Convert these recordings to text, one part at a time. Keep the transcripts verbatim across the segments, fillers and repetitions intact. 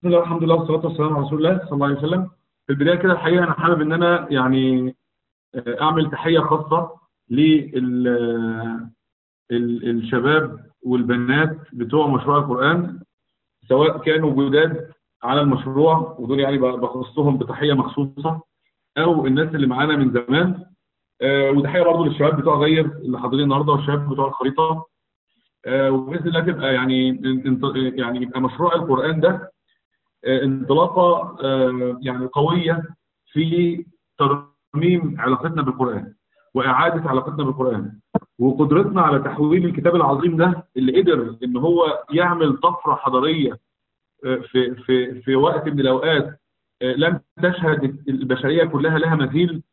بسم الله الحمد لله والصلاة والسلام على رسول الله صلى الله عليه وسلم. في البداية كده الحقيقة أنا حابب إن أنا يعني أعمل تحية خاصة للشباب والبنات بتوع مشروع القرآن، سواء كانوا جداد على المشروع ودول يعني بخصهم بتحية مخصوصة، أو الناس اللي معانا من زمان. آه، وتحية برضه للشباب بتوع غير اللي حاضرين النهارده والشباب بتوع الخريطة. آه، وبإذن الله تبقى يعني يعني يبقى مشروع القرآن ده انطلاقه يعني قويه في ترميم علاقتنا بالقران واعاده علاقتنا بالقران، وقدرتنا على تحويل الكتاب العظيم ده اللي قدر ان هو يعمل طفره حضاريه في في في وقت من الاوقات لم تشهد البشريه كلها لها مثيل.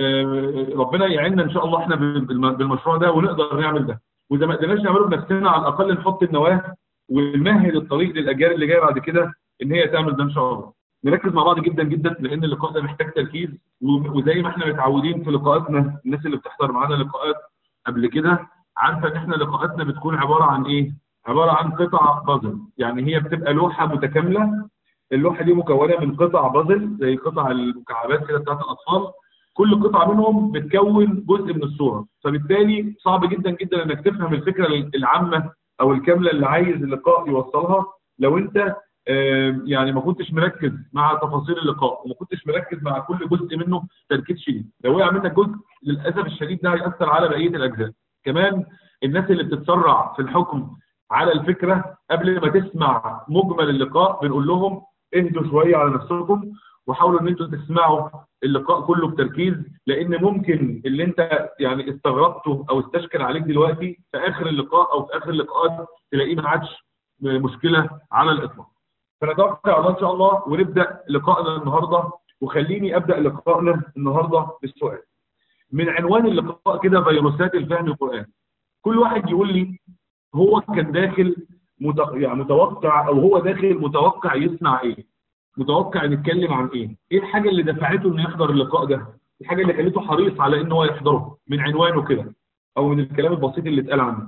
ربنا يعيننا ان شاء الله احنا بالمشروع ده ونقدر نعمل ده، واذا ما قدرناش نعمله بنفسنا على الاقل نحط النواه ونمهد الطريق للاجيال اللي جايه بعد كده ان هي تعمل ده ان شاء الله. نركز مع بعض جدا جدا لان اللقاء ده محتاج تركيز، وزي ما احنا متعودين في لقاءاتنا، الناس اللي بتحضر معانا لقاءات قبل كده عارفه ان احنا لقاءاتنا بتكون عباره عن ايه؟ عباره عن قطع بازل، يعني هي بتبقى لوحه متكامله. اللوحه دي مكونه من قطع بازل زي قطع المكعبات كده بتاعت الاطفال، كل قطعه منهم بتكون جزء من الصوره، فبالتالي صعب جدا جدا انك تفهم الفكره العامه او الكامله اللي عايز اللقاء يوصلها لو انت يعني ما كنتش مركز مع تفاصيل اللقاء وما كنتش مركز مع كل جزء منه تركيز شديد. لو وقع منك جزء للاسف الشديد ده هيأثر على بقيه الاجزاء. كمان الناس اللي بتتسرع في الحكم على الفكره قبل ما تسمع مجمل اللقاء بنقول لهم اهدوا شويه على نفسكم وحاولوا ان انتم تسمعوا اللقاء كله بتركيز، لان ممكن اللي انت يعني استغربته او استشكل عليك دلوقتي في اخر اللقاء او في اخر اللقاءات تلاقيه ما عادش مشكله على الاطلاق. فنتوقع على الله ان شاء الله ونبدا لقائنا النهارده. وخليني ابدا لقائنا النهارده بالسؤال من عنوان اللقاء كده: فيروسات الفهم القرآن. كل واحد يقول لي هو كان داخل مت... يعني متوقع، او هو داخل متوقع يسمع ايه؟ متوقع نتكلم عن ايه؟ ايه الحاجه اللي دفعته انه يحضر اللقاء ده؟ الحاجه اللي خلته حريص على ان هو يحضره من عنوانه كده او من الكلام البسيط اللي اتقال عنه.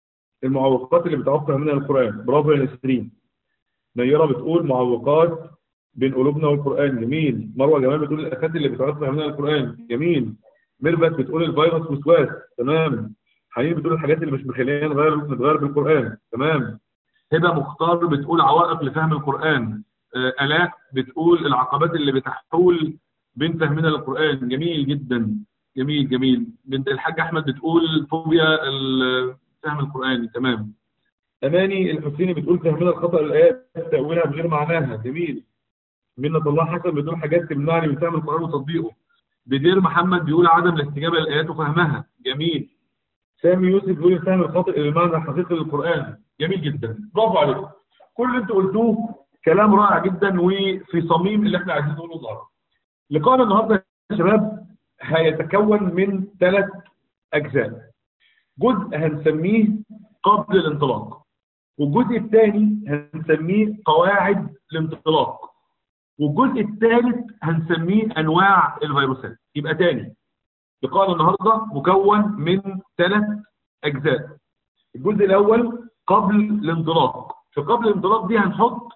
المعوقات اللي بتوقع منها القرآن. برافو يا نسرين. نيرة بتقول معوقات بين قلوبنا والقرآن. جميل. مروة جمال بتقول الآفات اللي بتوقع منها القرآن. جميل. ميرفت بتقول الفيروس وسواس. تمام. حنين بتقول الحاجات اللي مش مخلينا نغير نتغير بالقرآن. تمام. هبة مختار بتقول عوائق لفهم القرآن. آه آلاء بتقول العقبات اللي بتحول بين فهمنا للقرآن. جميل جدا. جميل جميل. بنت الحاج أحمد بتقول فوبيا فهم القرآن. تمام. أماني الحسيني بتقول فهمنا الخطأ الآيات تأويلها بغير معناها. جميل. منة الله حسن بتقول حاجات تمنعني من فهم القرآن وتطبيقه. بدير محمد بيقول عدم الاستجابة للآيات وفهمها. جميل. سامي يوسف بيقول الفهم الخاطئ للمعنى الحقيقي للقرآن. جميل جدا. برافو عليكم. كل اللي انتوا قلتوه كلام رائع جدا وفي صميم اللي احنا عايزين نقوله النهارده. لقاءنا النهارده يا شباب هيتكون من ثلاث أجزاء. جزء هنسميه قبل الانطلاق، والجزء الثاني هنسميه قواعد الانطلاق، والجزء الثالث هنسميه انواع الفيروسات. يبقى تاني لقاءنا النهارده مكون من ثلاث اجزاء. الجزء الاول قبل الانطلاق. في قبل الانطلاق دي هنحط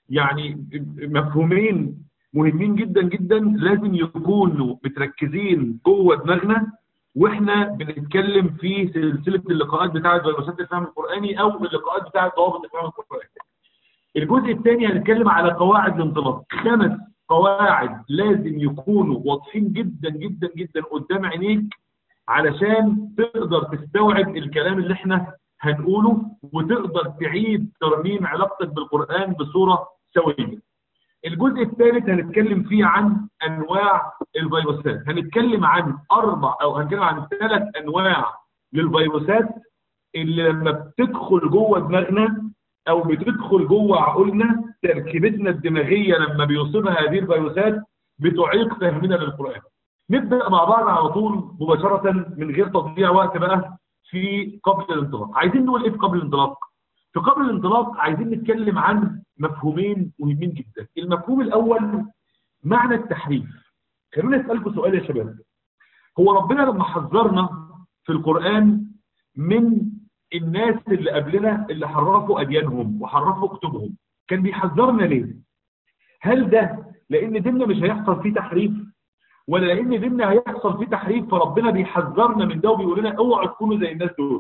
يعني مفهومين مهمين جدا جدا لازم يكونوا متركزين جوه دماغنا واحنا بنتكلم في سلسله اللقاءات بتاعه فيروسات الفهم القراني او اللقاءات بتاعه ضوابط الفهم القراني. الجزء الثاني هنتكلم على قواعد الانطلاق. خمس قواعد لازم يكونوا واضحين جدا جدا جدا قدام عينيك علشان تقدر تستوعب الكلام اللي احنا هنقوله وتقدر تعيد ترميم علاقتك بالقرآن بصورة سوية. الجزء الثالث هنتكلم فيه عن انواع الفيروسات. هنتكلم عن اربع او هنتكلم عن ثلاث انواع للفيروسات اللي لما بتدخل جوه دماغنا او بتدخل جوه عقولنا تركيبتنا الدماغيه لما بيوصفها هذه الفيروسات بتعيق فهمنا للقران. نبدا مع بعض على طول مباشره من غير تضييع وقت بقى في قبل الانطلاق. عايزين نقول ايه في قبل الانطلاق؟ في قبل الانطلاق عايزين نتكلم عن مفهومين مهمين جدا. المفهوم الاول معنى التحريف. خلونا اسالكم سؤال يا شباب. هو ربنا لما حذرنا في القران من الناس اللي قبلنا اللي حرفوا اديانهم وحرفوا كتبهم كان بيحذرنا ليه؟ هل ده لان ديننا مش هيحصل فيه تحريف، ولا لان ديننا هيحصل فيه تحريف فربنا بيحذرنا من ده وبيقول لنا اوعوا تكونوا زي الناس دول؟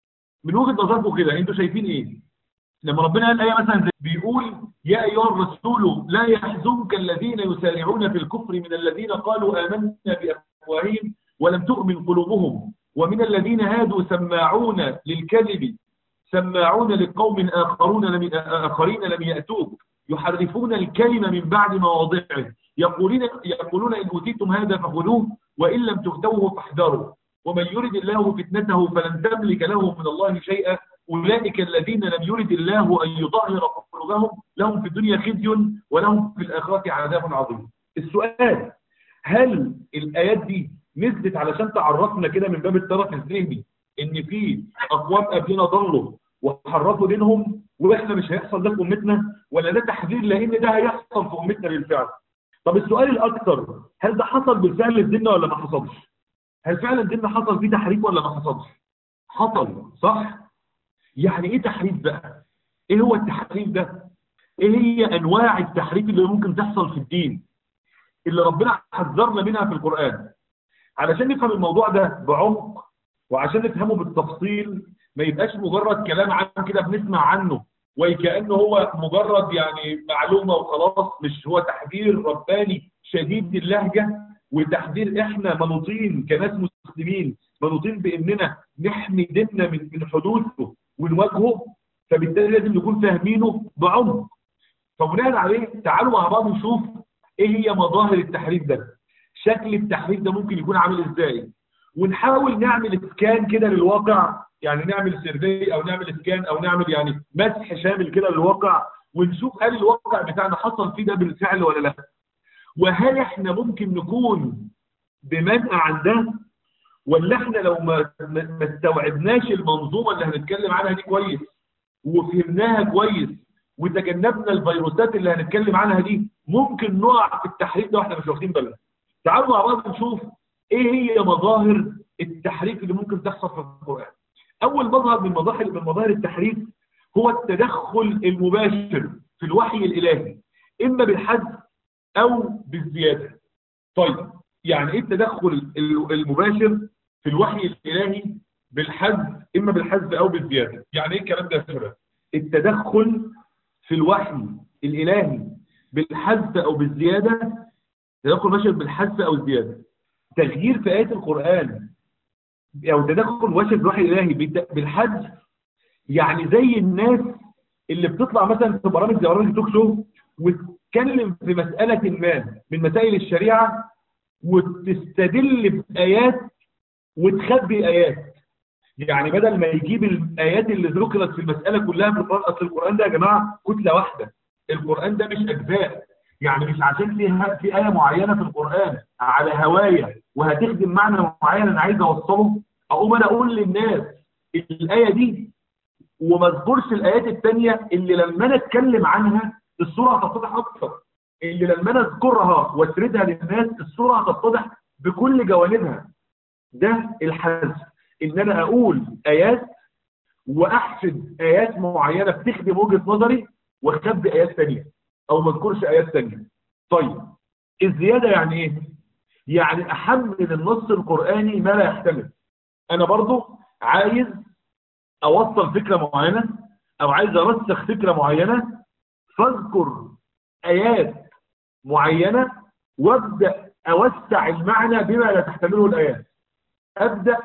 من وجهه نظركم كده انتوا شايفين ايه؟ لما ربنا قال ايه مثلا بيقول يا ايها الرسول لا يحزنك الذين يسارعون في الكفر من الذين قالوا آمنا بأفواههم ولم تؤمن قلوبهم ومن الذين هادوا سماعون للكذب سماعون لقوم آخرون لم آخرين لم يأتوك يحرفون الكلمة من بعد مواضعه يقولون يقولون إن أوتيتم هذا فخذوه وإن لم تؤتوه فاحذروا ومن يرد الله فتنته فلن تملك له من الله شيئا أولئك الذين لم يرد الله أن يظاهر قلوبهم لهم في الدنيا خزي ولهم في الآخرة عذاب عظيم. السؤال، هل الآيات دي نزلت علشان تعرفنا كده من باب الطرف الذهني إن في أقوام قبلنا ضلوا وحرفوا دينهم وإحنا مش هيحصل ده في أمتنا، ولا ده تحذير لأن ده هيحصل في أمتنا بالفعل؟ طب السؤال الأكثر، هل ده حصل بالفعل في ديننا ولا ما حصلش؟ هل فعلا ديننا حصل فيه تحريف ولا ما حصلش؟ حصل، صح؟ يعني ايه تحريف بقى؟ ايه هو التحريف ده؟ ايه هي انواع التحريف اللي ممكن تحصل في الدين اللي ربنا حذرنا منها في القرآن؟ علشان نفهم الموضوع ده بعمق وعشان نفهمه بالتفصيل، ما يبقاش مجرد كلام عام كده بنسمع عنه وكأنه هو مجرد يعني معلومة وخلاص، مش هو تحذير رباني شديد اللهجة وتحذير احنا منوطين كناس مسلمين منوطين باننا نحمي ديننا من من حدوثه ونواجهه، فبالتالي لازم نكون فاهمينه بعمق. فبناء عليه تعالوا مع بعض نشوف ايه هي مظاهر التحريف ده، شكل التحريف ده ممكن يكون عامل ازاي، ونحاول نعمل اسكان كده للواقع، يعني نعمل سيرفي او نعمل اسكان او نعمل يعني مسح شامل كده للواقع ونشوف هل الواقع بتاعنا حصل فيه ده بالفعل ولا لا، وهل احنا ممكن نكون بمنأى عن ده، ولا احنا لو ما ما استوعبناش المنظومه اللي هنتكلم عنها دي كويس وفهمناها كويس وتجنبنا الفيروسات اللي هنتكلم عنها دي ممكن نقع في التحريف ده واحنا مش واخدين بالنا. تعالوا مع بعض نشوف ايه هي مظاهر التحريف اللي ممكن تحصل في القرآن. اول مظهر من مظاهر من مظاهر التحريف هو التدخل المباشر في الوحي الالهي، اما بالحذف او بالزياده. طيب يعني ايه التدخل المباشر في الوحي الالهي بالحذف، اما بالحذف او بالزياده؟ يعني ايه الكلام ده يا شباب؟ التدخل في الوحي الالهي بالحذف او بالزياده، تدخل مباشر بالحذف او الزياده، تغيير في ايات القران او تدخل مباشر في الوحي الالهي بالحذف، يعني زي الناس اللي بتطلع مثلا في برامج زي برامج توك شو وتتكلم في مساله ما من مسائل الشريعه وتستدل بايات وتخبي ايات. يعني بدل ما يجيب الايات اللي ذكرت في المساله كلها في القران، اصل القران ده يا جماعه كتله واحده، القران ده مش اجزاء، يعني مش عشان في في ايه معينه في القران على هوايه وهتخدم معنى معين انا عايز اوصله اقوم انا اقول للناس الايه دي وما اذكرش الايات الثانيه اللي لما انا اتكلم عنها الصوره هتتضح اكثر، اللي لما انا اذكرها واسردها للناس الصوره هتتضح بكل جوانبها. ده الحذف، ان انا اقول ايات واحفظ ايات معينه بتخدم وجهه نظري واخبي ايات ثانيه او ما اذكرش ايات ثانيه. طيب الزياده يعني ايه؟ يعني احمل النص القراني ما لا يحتمل. انا برضو عايز اوصل فكره معينه او عايز ارسخ فكره معينه فاذكر ايات معينه وابدا اوسع المعنى بما لا تحتمله الايات، ابدا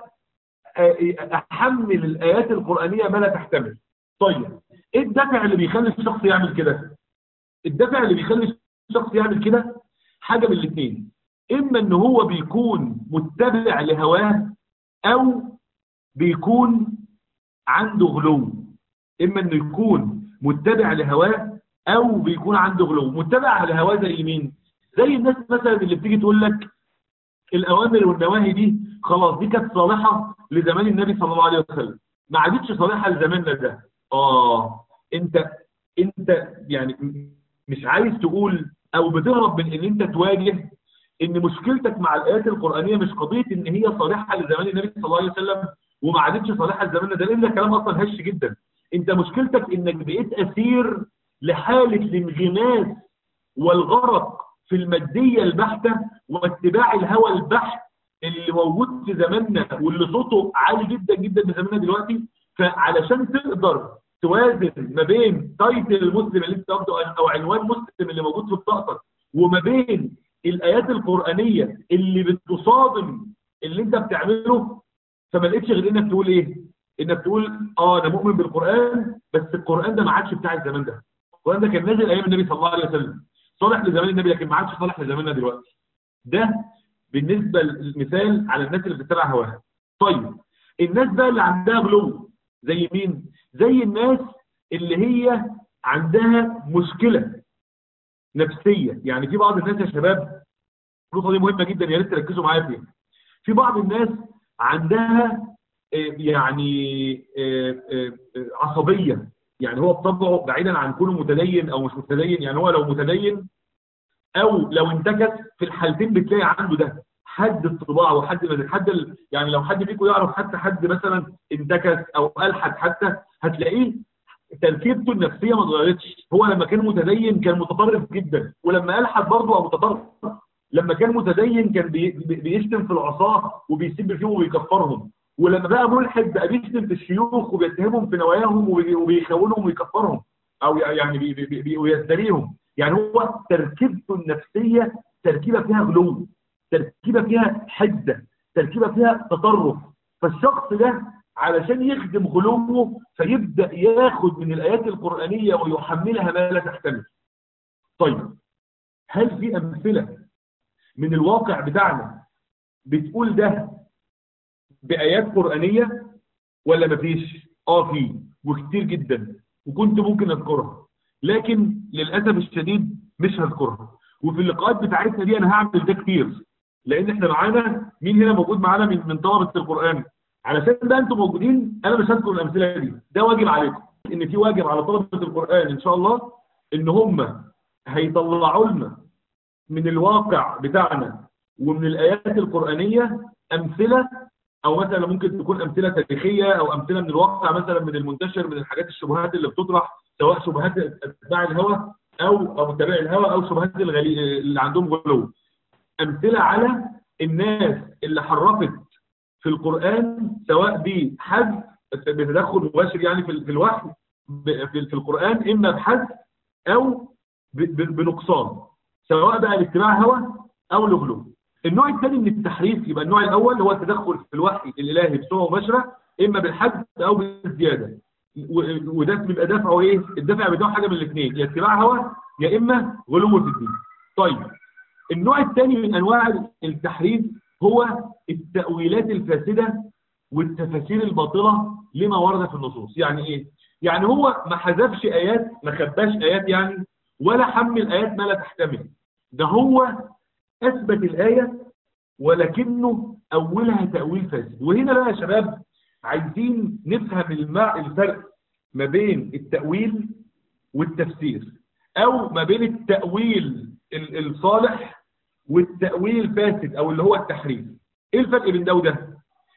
احمل الايات القرانيه ما لا تحتمل. طيب ايه الدافع اللي بيخلي الشخص يعمل كده؟ الدافع اللي بيخلي الشخص يعمل كده حاجه من الاثنين، اما ان هو بيكون متبع لهواه او بيكون عنده غلو. اما انه يكون متبع لهواه او بيكون عنده غلو. متبع لهواه زي مين؟ زي الناس مثلا اللي بتيجي تقول لك الاوامر والنواهي دي خلاص دي كانت صالحه لزمان النبي صلى الله عليه وسلم، ما عادتش صالحه لزماننا ده. اه انت انت يعني مش عايز تقول او بتهرب من ان انت تواجه ان مشكلتك مع الايات القرانيه مش قضيه ان هي صالحه لزمان النبي صلى الله عليه وسلم وما عادتش صالحه لزماننا ده، لان ده كلام اصلا هش جدا. انت مشكلتك انك بقيت اسير لحاله الانغماس والغرق في المادية البحتة واتباع الهوى البحت اللي موجود في زماننا واللي صوته عالي جدا جدا في زماننا دلوقتي. فعلشان تقدر توازن ما بين تايتل المسلم اللي انت واخده او عنوان مسلم اللي موجود في بطاقتك وما بين الايات القرانيه اللي بتصادم اللي انت بتعمله، فما لقيتش غير انك تقول ايه؟ انك تقول اه انا مؤمن بالقران، بس القران ده ما عادش بتاع الزمان ده. القران ده كان نازل ايام النبي صلى الله عليه وسلم، صالح لزمان النبي لكن ما عادش صالح لزماننا دلوقتي. ده بالنسبه للمثال على الناس اللي بتتبع هواها. طيب الناس بقى اللي عندها غلو زي مين؟ زي الناس اللي هي عندها مشكله نفسيه. يعني في بعض الناس يا شباب، النقطه دي مهمه جدا يا ريت تركزوا معايا فيها. في بعض الناس عندها يعني عصبيه، يعني هو بطبعه بعيدا عن كونه متدين او مش متدين، يعني هو لو متدين او لو انتكس في الحالتين بتلاقي عنده ده حد الطباع وحد حد يعني لو حد فيكم يعرف حتى حد مثلا انتكس او الحد حتى هتلاقيه تركيبته النفسيه ما اتغيرتش. هو لما كان متدين كان متطرف جدا، ولما الحد برضه او متطرف. لما كان متدين كان بي بيشتم في العصاه وبيسب فيهم وبيكفرهم، ولما بقى ملحد بقى بيشتم في الشيوخ وبيتهمهم في نواياهم وبيخونهم ويكفرهم او يعني بي بي بي ويزدريهم. يعني هو تركيبته النفسيه تركيبه فيها غلو، تركيبه فيها حده، تركيبه فيها تطرف. فالشخص ده علشان يخدم غلوه فيبدا ياخد من الايات القرانيه ويحملها ما لا تحتمل. طيب هل في امثله من الواقع بتاعنا بتقول ده بايات قرانيه ولا مفيش؟ اه في، وكتير جدا، وكنت ممكن اذكرها لكن للاسف الشديد مش هذكرها. وفي اللقاءات بتاعتنا دي انا هعمل ده كتير، لان احنا معانا مين هنا موجود معانا من من طلبه القران. علشان بقى انتم موجودين انا مش هذكر الامثله دي، ده واجب عليكم. ان في واجب على طلبه القران ان شاء الله ان هم هيطلعوا لنا من الواقع بتاعنا ومن الايات القرانيه امثله، او مثلا ممكن تكون امثله تاريخيه او امثله من الواقع، مثلا من المنتشر من الحاجات الشبهات اللي بتطرح، سواء شبهات اتباع الهوى او او متابعي الهوى او شبهات الغلي اللي عندهم غلو. امثله على الناس اللي حرفت في القران، سواء بحذف بتدخل مباشر يعني في الوحي في القران، اما بحذف او بنقصان، سواء بقى لاتباع هوى او لغلو. النوع الثاني من التحريف يبقى النوع الاول هو التدخل في الوحي الالهي بصوره مباشره، اما بالحذف او بالزياده، وده بيبقى دافعه ايه؟ الدافع بتاعه حاجه من الاثنين، يا اتباع هوى يا اما غلو في الدين. طيب النوع الثاني من انواع التحريف هو التاويلات الفاسده والتفاسير الباطله لما ورد في النصوص. يعني ايه؟ يعني هو ما حذفش ايات، ما خباش ايات يعني، ولا حمل ايات ما لا تحتمل. ده هو اثبت الايه ولكنه اولها تاويل فاسد. وهنا بقى يا شباب عايزين نفهم الفرق ما بين التاويل والتفسير، او ما بين التاويل الصالح والتاويل الفاسد او اللي هو التحريف. ايه الفرق بين ده وده؟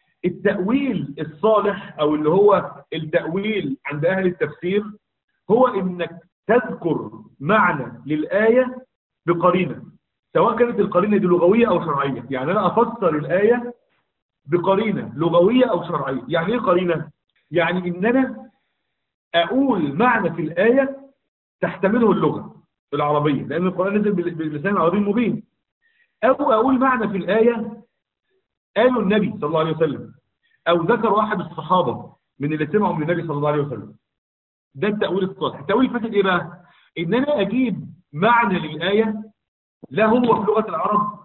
التاويل الصالح او اللي هو التاويل عند اهل التفسير هو انك تذكر معنى للايه بقرينه، سواء كانت القرينه دي لغويه او شرعيه. يعني انا افسر الايه بقرينه لغويه او شرعيه. يعني ايه قرينه؟ يعني ان انا اقول معنى في الايه تحتمله اللغه العربيه، لان القران نزل باللسان العربي المبين، او اقول معنى في الايه قاله النبي صلى الله عليه وسلم، او ذكر احد الصحابه من اللي سمعوا من النبي صلى الله عليه وسلم. ده التاويل الصالح. التاويل الفاسد ايه بقى؟ ان انا اجيب معنى للايه لا هو في لغه العرب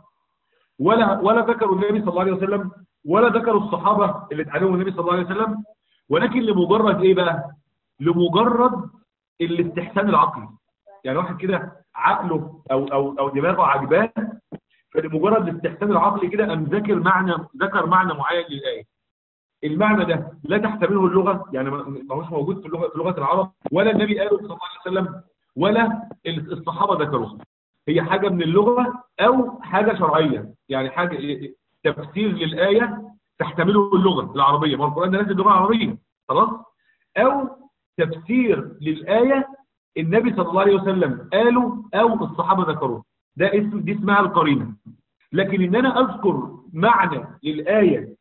ولا ولا ذكروا النبي صلى الله عليه وسلم ولا ذكروا الصحابه اللي اتعلموا النبي صلى الله عليه وسلم، ولكن لمجرد ايه بقى؟ لمجرد الاستحسان العقلي. يعني واحد كده عقله او او او دماغه عجباه، فلمجرد الاستحسان العقلي كده قام ذاكر معنى ذكر معنى معين للايه. المعنى ده لا تحتمله اللغه، يعني ما هوش موجود في اللغه في لغه العرب، ولا النبي قاله صلى الله عليه وسلم ولا الصحابه ذكروه. هي حاجه من اللغه او حاجه شرعيه، يعني حاجه تفسير للايه تحتمله اللغه العربيه، ما القران ده نازل باللغه العربيه خلاص، او تفسير للايه النبي صلى الله عليه وسلم قاله او الصحابه ذكروه، ده اسم دي اسمها القرينه. لكن ان انا اذكر معنى للايه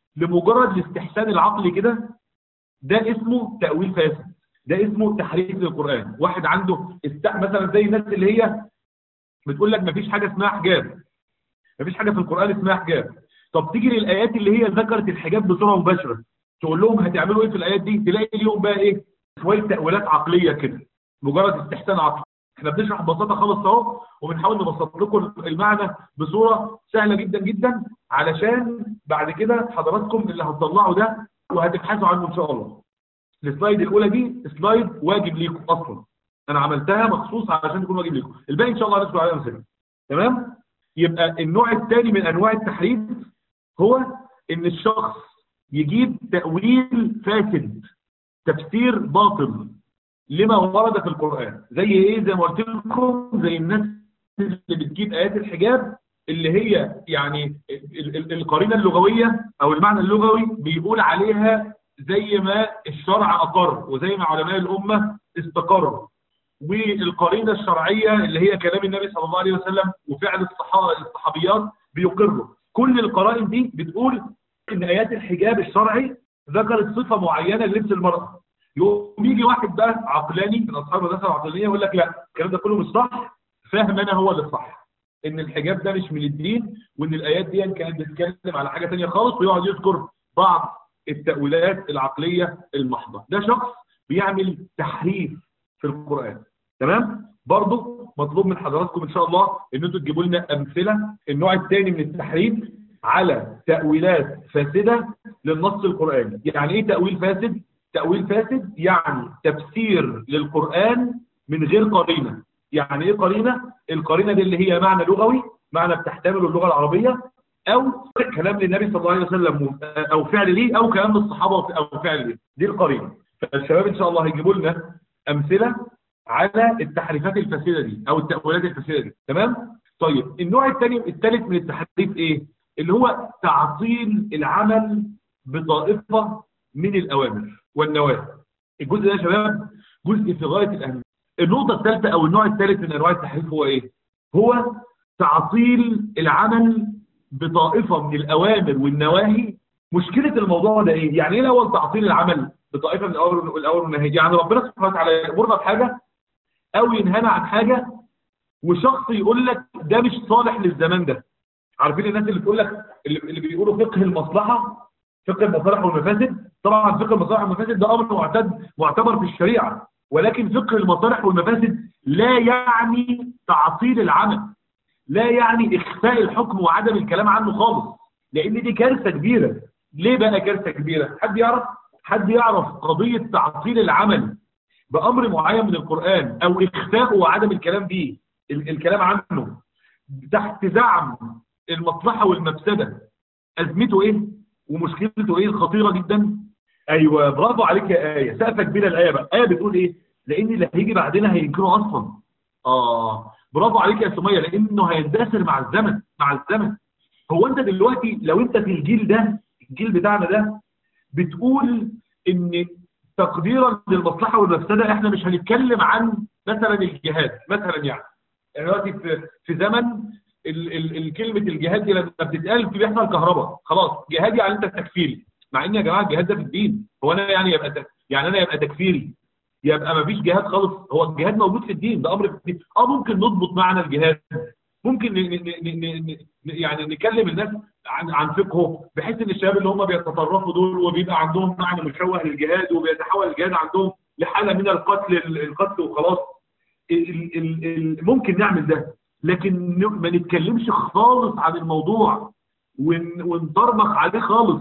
لمجرد الاستحسان العقلي كده، ده اسمه تاويل فاسد، ده اسمه تحريف للقران. واحد عنده است... مثلا زي الناس اللي هي بتقول لك مفيش حاجه اسمها حجاب، مفيش حاجه في القران اسمها حجاب. طب تيجي للايات اللي هي ذكرت الحجاب بصوره مباشره، تقول لهم هتعملوا ايه في الايات دي؟ تلاقي اليوم بقى ايه؟ شويه تاويلات عقليه كده، مجرد استحسان عقلي. احنا بنشرح ببساطه خالص اهو، وبنحاول نبسط لكم المعنى بصوره سهله جدا جدا، علشان بعد كده حضراتكم اللي هتطلعوا ده وهتبحثوا عنه ان شاء الله. السلايد الاولى دي سلايد واجب ليكم اصلا، انا عملتها مخصوص علشان تكون واجب ليكم، الباقي ان شاء الله هنذكر عليه امثله. تمام؟ يبقى النوع الثاني من انواع التحريف هو ان الشخص يجيب تاويل فاسد، تفسير باطل لما ورد في القرآن. زي ايه؟ زي ما قلت لكم، زي الناس اللي بتجيب آيات الحجاب اللي هي يعني القرينة اللغوية او المعنى اللغوي بيقول عليها زي ما الشرع اقر وزي ما علماء الامة استقروا، والقرينة الشرعية اللي هي كلام النبي صلى الله عليه وسلم وفعل الصحابيات بيقروا. كل القرائن دي بتقول ان آيات الحجاب الشرعي ذكرت صفة معينة للبس المرأة. يقوم يجي واحد بقى عقلاني من اصحاب المدرسه العقلانيه يقول لك لا، الكلام ده كله مش صح، فاهم انا هو اللي صح، ان الحجاب ده مش من الدين، وان الايات دي كانت بتتكلم على حاجه ثانيه خالص، ويقعد يذكر بعض التاويلات العقليه المحضه. ده شخص بيعمل تحريف في القران. تمام؟ برضه مطلوب من حضراتكم ان شاء الله ان انتوا تجيبوا لنا امثله النوع الثاني من التحريف على تاويلات فاسده للنص القراني. يعني ايه تاويل فاسد؟ تأويل فاسد يعني تفسير للقرآن من غير قرينة. يعني ايه قرينة؟ القرينة دي اللي هي معنى لغوي، معنى بتحتمله اللغة العربية، او كلام للنبي صلى الله عليه وسلم او فعل ليه، او كلام للصحابة او فعل ليه. دي القرينة. فالشباب ان شاء الله هيجيبوا لنا امثلة على التحريفات الفاسدة دي او التأويلات الفاسدة دي. تمام؟ طيب النوع الثاني الثالث من التحريف ايه؟ اللي هو تعطيل العمل بطائفة من الأوامر والنواهي. الجزء ده يا شباب جزء في غاية الأهمية. النقطة الثالثة أو النوع الثالث من أنواع التحريف هو إيه؟ هو تعطيل العمل بطائفة من الأوامر والنواهي. مشكلة الموضوع ده إيه؟ يعني إيه الأول تعطيل العمل بطائفة من الأوامر والنواهي؟ يعني ربنا سبحانه وتعالى يأمرنا بحاجة أو ينهانا عن حاجة، وشخص يقول لك ده مش صالح للزمان ده. عارفين الناس اللي بتقول لك اللي بيقولوا فقه المصلحة، فقه المصالح والمفاسد؟ طبعا فقه المصالح والمفاسد ده امر معتد معتبر في الشريعه، ولكن فقه المصالح والمفاسد لا يعني تعطيل العمل، لا يعني اخفاء الحكم وعدم الكلام عنه خالص، لان دي كارثه كبيره. ليه بقى كارثه كبيره؟ حد يعرف؟ حد يعرف قضيه تعطيل العمل بامر معين من القران او اخفاءه وعدم الكلام فيه، الكلام عنه تحت زعم المصلحه والمفسده، ازمته ايه ومشكلته ايه الخطيره جدا؟ ايوه برافو عليك يا ايه، سقفه كبيره الايه بقى. ايه بتقول ايه؟ لان اللي هيجي بعدنا هينكره اصلا. اه برافو عليك يا سميه، لانه هيندثر مع الزمن. مع الزمن هو انت دلوقتي لو انت في الجيل ده، الجيل بتاعنا ده، بتقول ان تقديرا للمصلحه والمفسده احنا مش هنتكلم عن مثلا الجهاد مثلا. يعني دلوقتي في في زمن ال ال الكلمه الجهاد دي لما بتتقال في بيحصل كهرباء، خلاص جهاد يعني انت تكفيري. مع ان يا جماعه الجهاد ده في الدين، هو انا يعني يبقى يعني انا يبقى تكفيري يبقى ما فيش جهاد خالص؟ هو الجهاد موجود في الدين، ده امر في الدين. اه ممكن نضبط معنى الجهاد، ممكن ن ن ن يعني نكلم الناس عن عن فقهه، بحيث ان الشباب اللي هم بيتطرفوا دول وبيبقى عندهم معنى مشوه للجهاد وبيتحول الجهاد عندهم لحاله من القتل القتل وخلاص، ال ال ال ممكن نعمل ده، لكن ما نتكلمش خالص عن الموضوع ونطرمخ عليه خالص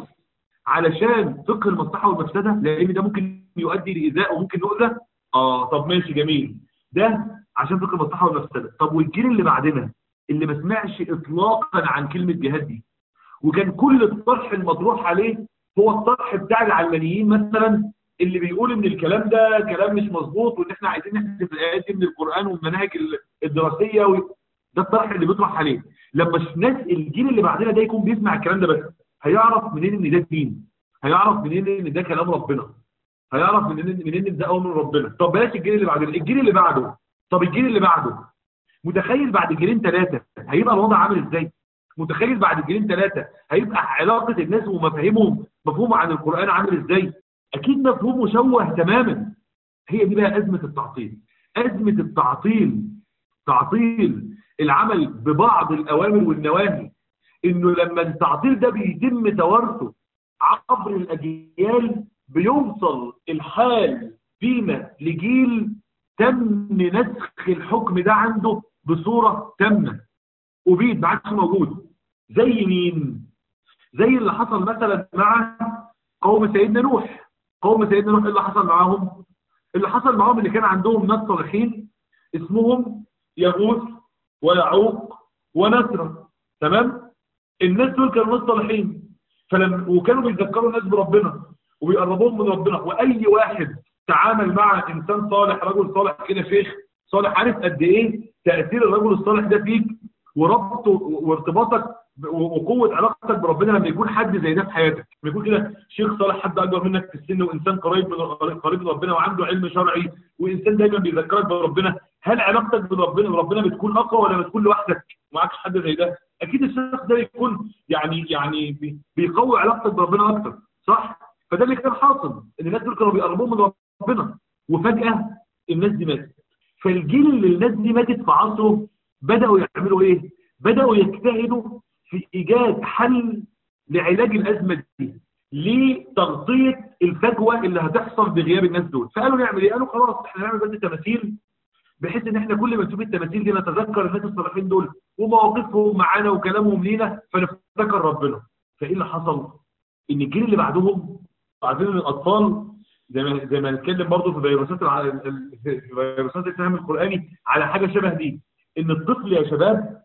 علشان فقه المصلحه والمفسده، لان ده ممكن يؤدي لايذاء وممكن نؤذى. اه طب ماشي جميل، ده عشان فقه المصلحه والمفسده. طب والجيل اللي بعدنا اللي ما سمعش اطلاقا عن كلمه جهاد دي، وكان كل الطرح المطروح عليه هو الطرح بتاع العلمانيين مثلا، اللي بيقول ان الكلام ده كلام مش مظبوط، وان احنا عايزين نحذف الايات دي من القران والمناهج الدراسيه و... ده الطرح اللي بيطرح عليه. لما الناس الجيل اللي بعدنا ده يكون بيسمع الكلام ده بس، هيعرف منين ان ده دين؟ هيعرف منين ان ده كلام ربنا؟ هيعرف منين منين ان ده امر من ربنا. طب بلاش الجيل اللي بعده، الجيل اللي بعده طب الجيل اللي بعده متخيل بعد جيلين ثلاثه هيبقى الوضع عامل ازاي؟ متخيل بعد جيلين ثلاثه هيبقى علاقه الناس ومفاهيمهم مفهوم عن القران عامل ازاي؟ اكيد مفهوم مشوه تماما. هي دي بقى ازمه التعطيل. ازمه التعطيل تعطيل العمل ببعض الاوامر والنواهي، انه لما التعطيل ده بيتم توارثه عبر الاجيال بيوصل الحال فينا لجيل تم نسخ الحكم ده عنده بصوره تامه وبيد ما عادش موجود. زي مين؟ زي اللي حصل مثلا مع قوم سيدنا نوح. قوم سيدنا نوح اللي حصل معاهم؟ اللي حصل معاهم اللي كان عندهم ناس صالحين اسمهم يغوث ويعوق ونسرا، تمام؟ الناس دول كانوا ناس صالحين، فلما وكانوا بيذكروا الناس بربنا وبيقربوهم من ربنا. واي واحد تعامل مع انسان صالح، رجل صالح كده، شيخ صالح، عارف قد ايه تاثير الرجل الصالح ده فيك وربطه وارتباطك وقوه علاقتك بربنا لما يكون حد زي ده في حياتك. لما يكون كده شيخ صالح، حد اكبر منك في السن وانسان قريب من قريب من ربنا وعنده علم شرعي وانسان دايما بيذكرك بربنا، هل علاقتك بربنا بربنا بتكون اقوى ولا بتكون لوحدك معكش حد زي ده؟ اكيد الشخص ده يكون يعني يعني بيقوي علاقتك بربنا اكتر، صح؟ فده اللي كان حاصل، ان الناس دول كانوا بيقربوهم من ربنا وفجاه الناس دي ماتت. فالجيل اللي الناس دي ماتت في عصره بداوا يعملوا ايه؟ بداوا يجتهدوا في ايجاد حل لعلاج الازمه دي، لتغطيه الفجوه اللي هتحصل بغياب الناس دول. فقالوا نعمل ايه؟ قالوا خلاص احنا نعمل بس تماثيل، بحيث ان احنا كل ما نشوف التماثيل دي نتذكر الناس الصالحين دول ومواقفهم معانا وكلامهم لينا فنفتكر ربنا. فايه اللي حصل؟ ان الجيل اللي بعدهم عارفين ان الاطفال زي ما زي ما هنتكلم برضه في فيروسات الع... في فيروسات الفهم القراني على حاجه شبه دي، ان الطفل يا شباب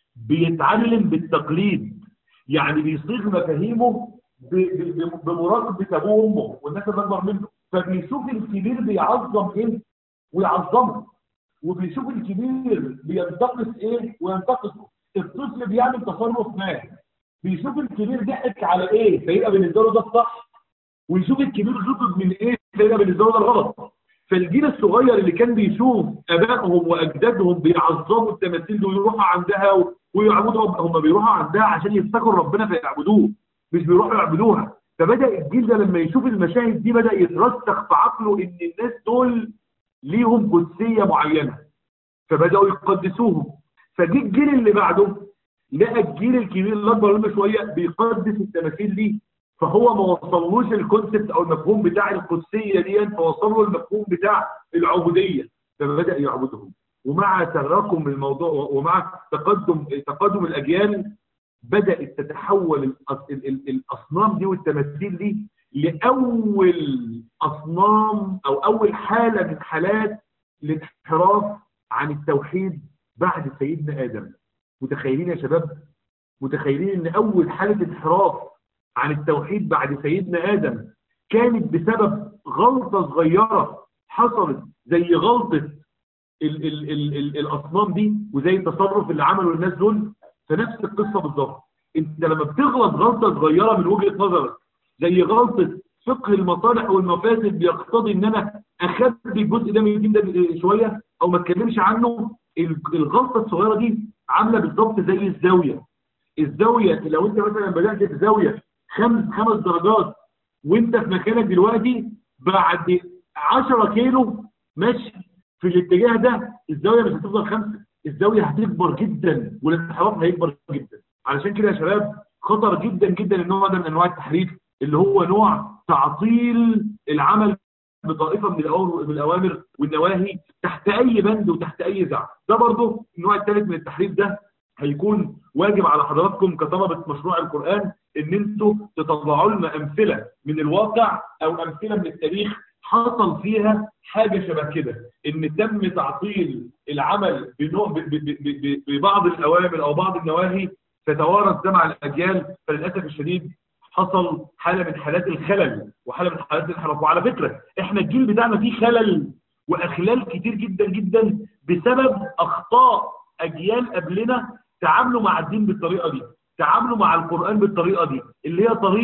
بيتعلم بالتقليد، يعني بيصيغ مفاهيمه ب... ب... بمراقبه ابوه وامه والناس اللي اكبر منه، فبيشوف الكبير بيعظم ايه ويعظمه، وبيشوف الكبير بينتقص ايه وينتقصه. الطفل بيعمل تصرف ما، بيشوف الكبير ضحك على ايه فيبقى بالنسبه له ده الصح، ويشوف الكبير غضب من ايه فيبقى بالنسبه له ده الغلط. فالجيل الصغير اللي كان بيشوف ابائهم واجدادهم بيعظموا التماثيل دي ويروحوا عندها ويعبدوا، هم بيروحوا عندها عشان يفتكروا ربنا فيعبدوه، مش بيروحوا يعبدوها. فبدا الجيل ده لما يشوف المشاهد دي بدا يترسخ في عقله ان الناس دول ليهم قدسيه معينه، فبداوا يقدسوهم. فجي الجيل اللي بعده لقى الجيل الكبير اللي اكبر منه شويه بيقدس التماثيل دي، فهو ما وصلوش الكونسبت او المفهوم بتاع القدسيه دي، فوصل له المفهوم بتاع العبوديه، فبدا يعبدهم. ومع تراكم الموضوع ومع تقدم تقدم الاجيال بدات تتحول الاصنام دي والتماثيل دي لاول اصنام او اول حاله من حالات الانحراف عن التوحيد بعد سيدنا ادم. متخيلين يا شباب؟ متخيلين ان اول حاله انحراف عن التوحيد بعد سيدنا ادم كانت بسبب غلطه صغيره حصلت، زي غلطه ال ال ال ال الاصنام دي وزي التصرف اللي عمله الناس دول. فنفس القصه بالظبط، انت لما بتغلط غلطه صغيره من وجهه نظرك زي غلطه فقه المصالح والمفاسد بيقتضي ان انا اخبي الجزء ده من الدين ده شويه او ما اتكلمش عنه، الغلطه الصغيره دي عامله بالظبط زي الزاويه. الزاويه لو انت مثلا بدات في زاويه خمس خمس درجات وانت في مكانك دلوقتي بعد عشرة كيلو ماشي في الاتجاه ده، الزاويه مش هتفضل خمسه، الزاويه هتكبر جدا والانحراف هيكبر جدا. علشان كده يا شباب خطر جدا جدا النوع ده من انواع التحريف، اللي هو نوع تعطيل العمل بطائفه من الاوامر من الاوامر والنواهي تحت اي بند وتحت اي زعم. ده برضه النوع الثالث من التحريف. ده هيكون واجب على حضراتكم كطلبه مشروع القران ان انتوا تطلعوا لنا امثله من الواقع او امثله من التاريخ حصل فيها حاجه شبه كده، ان تم تعطيل العمل بنوع ببعض الاوامر او بعض النواهي فتوارث ده مع الاجيال. فللاسف الشديد حصل حاله من حالات الخلل وحاله من حالات الانحراف. وعلى فكره احنا الجيل بتاعنا فيه خلل واخلال كتير جدا جدا بسبب اخطاء اجيال قبلنا تعاملوا مع الدين بالطريقه دي، تعاملوا مع القران بالطريقه دي، اللي هي طريقه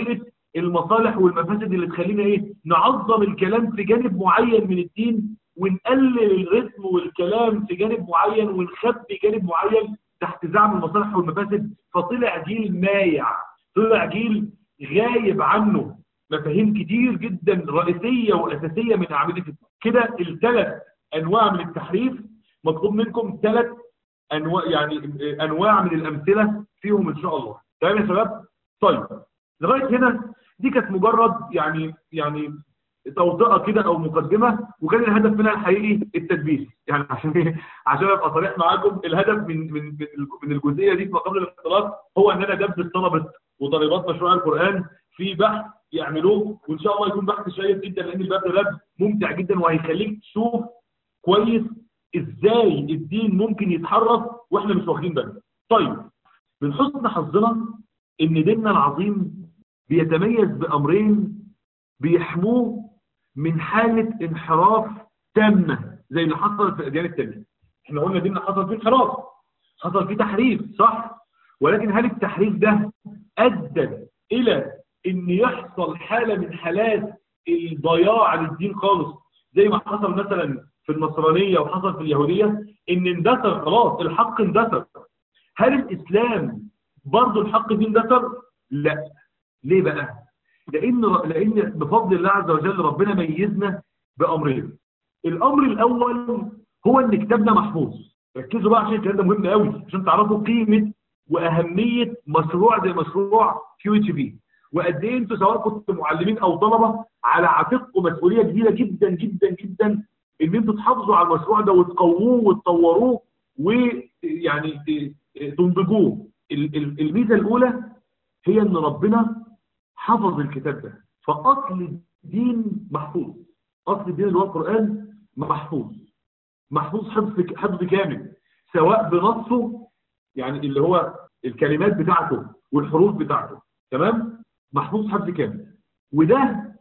المصالح والمفاسد اللي تخلينا ايه نعظم الكلام في جانب معين من الدين، ونقلل الرتم والكلام في جانب معين، ونخبي جانب معين تحت زعم المصالح والمفاسد. فطلع جيل مايع، طلع جيل غايب عنه مفاهيم كتير جدا رئيسيه واساسيه من اعمده الدين. كده الثلاث انواع من التحريف مطلوب منكم ثلاث انواع، يعني انواع من الامثله فيهم ان شاء الله. تمام يا شباب؟ طيب لغايه هنا دي كانت مجرد يعني يعني توطئه كده او مقدمه، وكان الهدف منها الحقيقي التدبيس. يعني عشان ايه؟ عشان ابقى صريح معاكم، الهدف من من من الجزئيه دي ما قبل الاختلاط هو ان انا ادبس طلبه وطالبات مشروع القران في بحث يعملوه، وان شاء الله يكون بحث شيق جدا، لان البحث ده ممتع جدا وهيخليك تشوف كويس ازاي الدين ممكن يتحرف واحنا مش واخدين بالنا. طيب من حسن حظنا ان ديننا العظيم بيتميز بامرين بيحموه من حاله انحراف تامه زي اللي حصل في الاديان التانيه. احنا قلنا ديننا حصل فيه انحراف، حصل فيه تحريف، صح؟ ولكن هل التحريف ده ادى الى ان يحصل حاله من حالات الضياع للدين خالص زي ما حصل مثلا في النصرانيه وحصل في اليهوديه، ان اندثر خلاص الحق اندثر؟ هل الاسلام برضه الحق فيه اندثر؟ لا. ليه بقى؟ لان لان بفضل الله عز وجل ربنا ميزنا بامرين. الامر الاول هو ان كتابنا محفوظ. ركزوا بقى عشان الكلام ده مهم قوي عشان تعرفوا قيمه واهميه مشروع زي مشروع كيو اتش بي، وقد ايه انتوا سواء كنتوا معلمين او طلبه على عاتقكم مسؤوليه كبيره جدا جدا جدا ان انتوا تحافظوا على المشروع ده وتقووه وتطوروه ويعني تنضجوه. الميزه الاولى هي ان ربنا حفظ الكتاب ده، فاصل الدين محفوظ. اصل الدين اللي هو القران محفوظ، محفوظ حفظ حفظ كامل، سواء بنصه يعني اللي هو الكلمات بتاعته والحروف بتاعته، تمام؟ محفوظ حفظ كامل. وده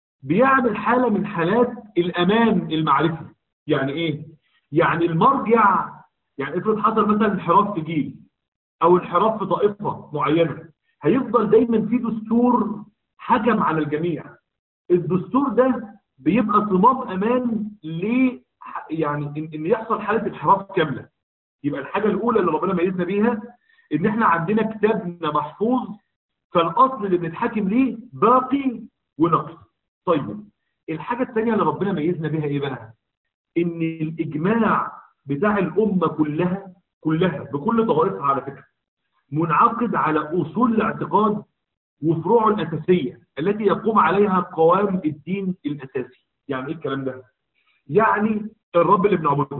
بيعمل حاله من حالات الامان المعرفي. يعني ايه؟ يعني المرجع، يعني افرض حصل مثلا انحراف في جيل او انحراف في طائفه معينه، هيفضل دايما في دستور حكم على الجميع. الدستور ده بيبقى صمام امان ل يعني ان, إن يحصل حاله انحراف كامله. يبقى الحاجه الاولى اللي ربنا ميزنا بيها ان احنا عندنا كتابنا محفوظ، فالاصل اللي بنتحاكم ليه باقي ونقص. طيب الحاجه الثانيه اللي ربنا ميزنا بيها ايه بقى؟ ان الاجماع بتاع الامه كلها كلها بكل طوائفها على فكره منعقد على اصول الاعتقاد وفروعه الاساسيه التي يقوم عليها قوام الدين الاساسي. يعني ايه الكلام ده؟ يعني الرب اللي بنعبده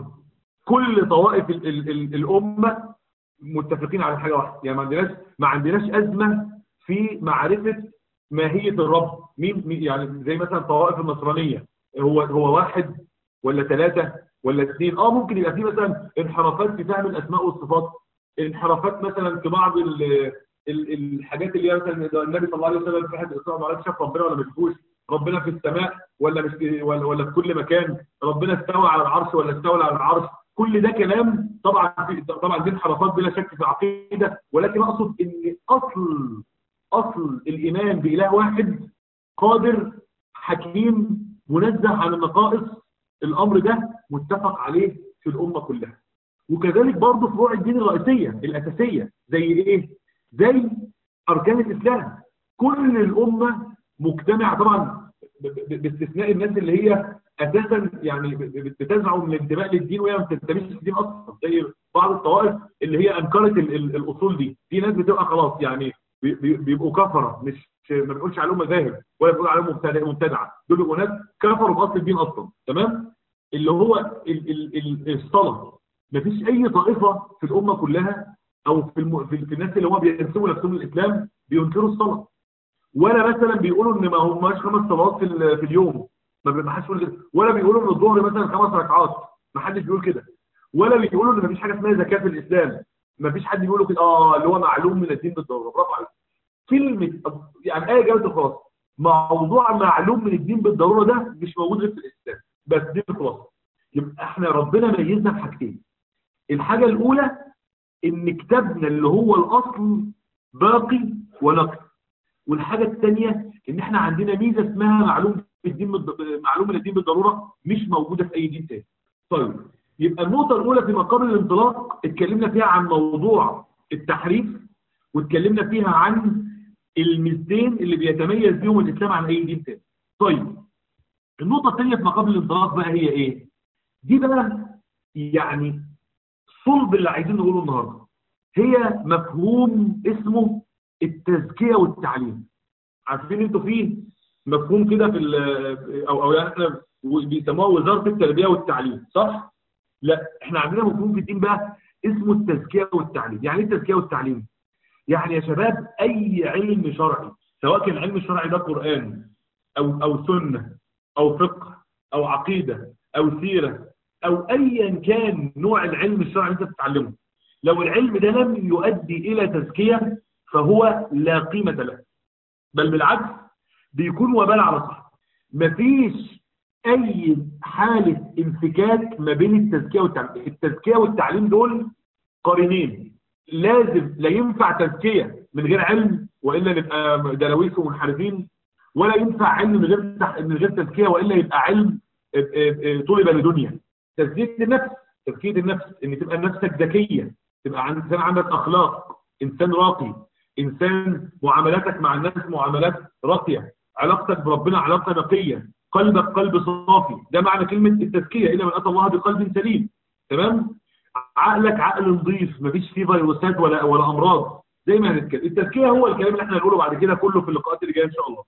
كل طوائف ال ال ال الامه متفقين على حاجه واحده. يعني ما عندناش ما عندناش ازمه في معرفه ماهيه الرب. مين, مين يعني زي مثلا طوائف النصرانيه، هو هو واحد ولا ثلاثه ولا اثنين؟ اه ممكن يبقى في مثلا انحرافات في فهم الاسماء والصفات، انحرافات مثلا في بعض ال ال الحاجات اللي هي مثلا النبي صلى الله عليه وسلم في حد الاسراء والمعراج شاف ربنا ولا ما شافوش، ربنا في السماء ولا مش في ولا, ولا في كل مكان، ربنا استوى على العرش ولا استولى على العرش. كل ده كلام طبعا في طبعا دي انحرافات بلا شك في العقيده، ولكن اقصد ان اصل اصل الايمان باله واحد قادر حكيم منزه عن النقائص، الامر ده متفق عليه في الامه كلها. وكذلك برضه فروع الدين الرئيسيه الاساسيه زي ايه؟ زي اركان الاسلام. كل الامه مجتمعه طبعا باستثناء الناس اللي هي اساسا يعني بتزعم الانتماء للدين وهي ما بتنتميش للدين اصلا، زي بعض الطوائف اللي هي انكرت ال ال الاصول دي. في ناس بتبقى خلاص يعني بيبقوا كفره، مش ما بنقولش عليهم مذاهب ولا بنقول عليهم مبتدعه، دول بيبقوا ناس كفروا باصل الدين اصلا، تمام؟ اللي هو ال ال ال الصلاه. مفيش اي طائفه في الامه كلها او في, الم... في, في الناس اللي هم بينسبوا نفسهم للاسلام بينكروا الصلاه، ولا مثلا بيقولوا ان ما هماش خمس صلوات في, في اليوم، ما حدش بيقول كده، ولا بيقولوا ان الظهر مثلا خمس ركعات، ما حدش بيقول كده، ولا بيقولوا ان مفيش حاجه اسمها زكاه في الاسلام، مفيش حد بيقول كده. اه اللي هو معلوم من الدين بالضروره. برافو عليك. كلمه يعني ايه جابت الخلاصه؟ موضوع معلوم من الدين بالضروره ده مش موجود غير في الاسلام، بس دي الخلاصه. يبقى احنا ربنا ميزنا بحاجتين. الحاجه الاولى ان كتابنا اللي هو الاصل باقي ونقي، والحاجه الثانيه ان احنا عندنا ميزه اسمها معلوم الدين بالض- معلوم الدين بالضروره مش موجوده في اي دين تاني. طيب يبقى النقطه الاولى في مقام الانطلاق اتكلمنا فيها عن موضوع التحريف، واتكلمنا فيها عن الميزتين اللي بيتميز بيهم الاسلام عن اي دين تاني. طيب النقطه الثانيه في مقام الانطلاق بقى هي ايه؟ دي بقى يعني صلب اللي عايزين نقوله النهارده، هي مفهوم اسمه التزكيه والتعليم. عارفين انتوا فيه مفهوم كده في ال- او او يعني احنا بيسموها وزاره التربيه والتعليم، صح؟ لا احنا عندنا مفهوم في الدين بقى اسمه التزكيه والتعليم. يعني ايه التزكيه والتعليم؟ يعني يا شباب اي علم شرعي، سواء كان العلم الشرعي ده قران او او سنه او فقه او عقيده او سيره او ايا كان نوع العلم الشرعي اللي انت بتتعلمه، لو العلم ده لم يؤدي الى تزكيه فهو لا قيمه له، بل بالعكس بيكون وبال على صاحبه. مفيش اي حاله انفكاك ما بين التزكيه والتعليم. التزكيه والتعليم دول قرينين، لازم لا ينفع تزكيه من غير علم والا نبقى دلاويس ومنحرفين، ولا ينفع علم من غير من غير تزكيه والا يبقى علم طلب لدنيا. تزكيه النفس، تزكيه النفس ان تبقى نفسك ذكيه، تبقى انسان عندك اخلاق، انسان راقي، انسان معاملاتك مع الناس معاملات راقيه، علاقتك بربنا علاقه نقيه، قلبك قلب صافي. ده معنى كلمه التزكيه، الا من اتى الله بقلب سليم. تمام؟ عقلك عقل نظيف، مفيش فيه فيروسات ولا ولا امراض زي ما هنتكلم. التزكيه هو الكلام اللي احنا هنقوله بعد كده كله في اللقاءات اللي جايه ان شاء الله.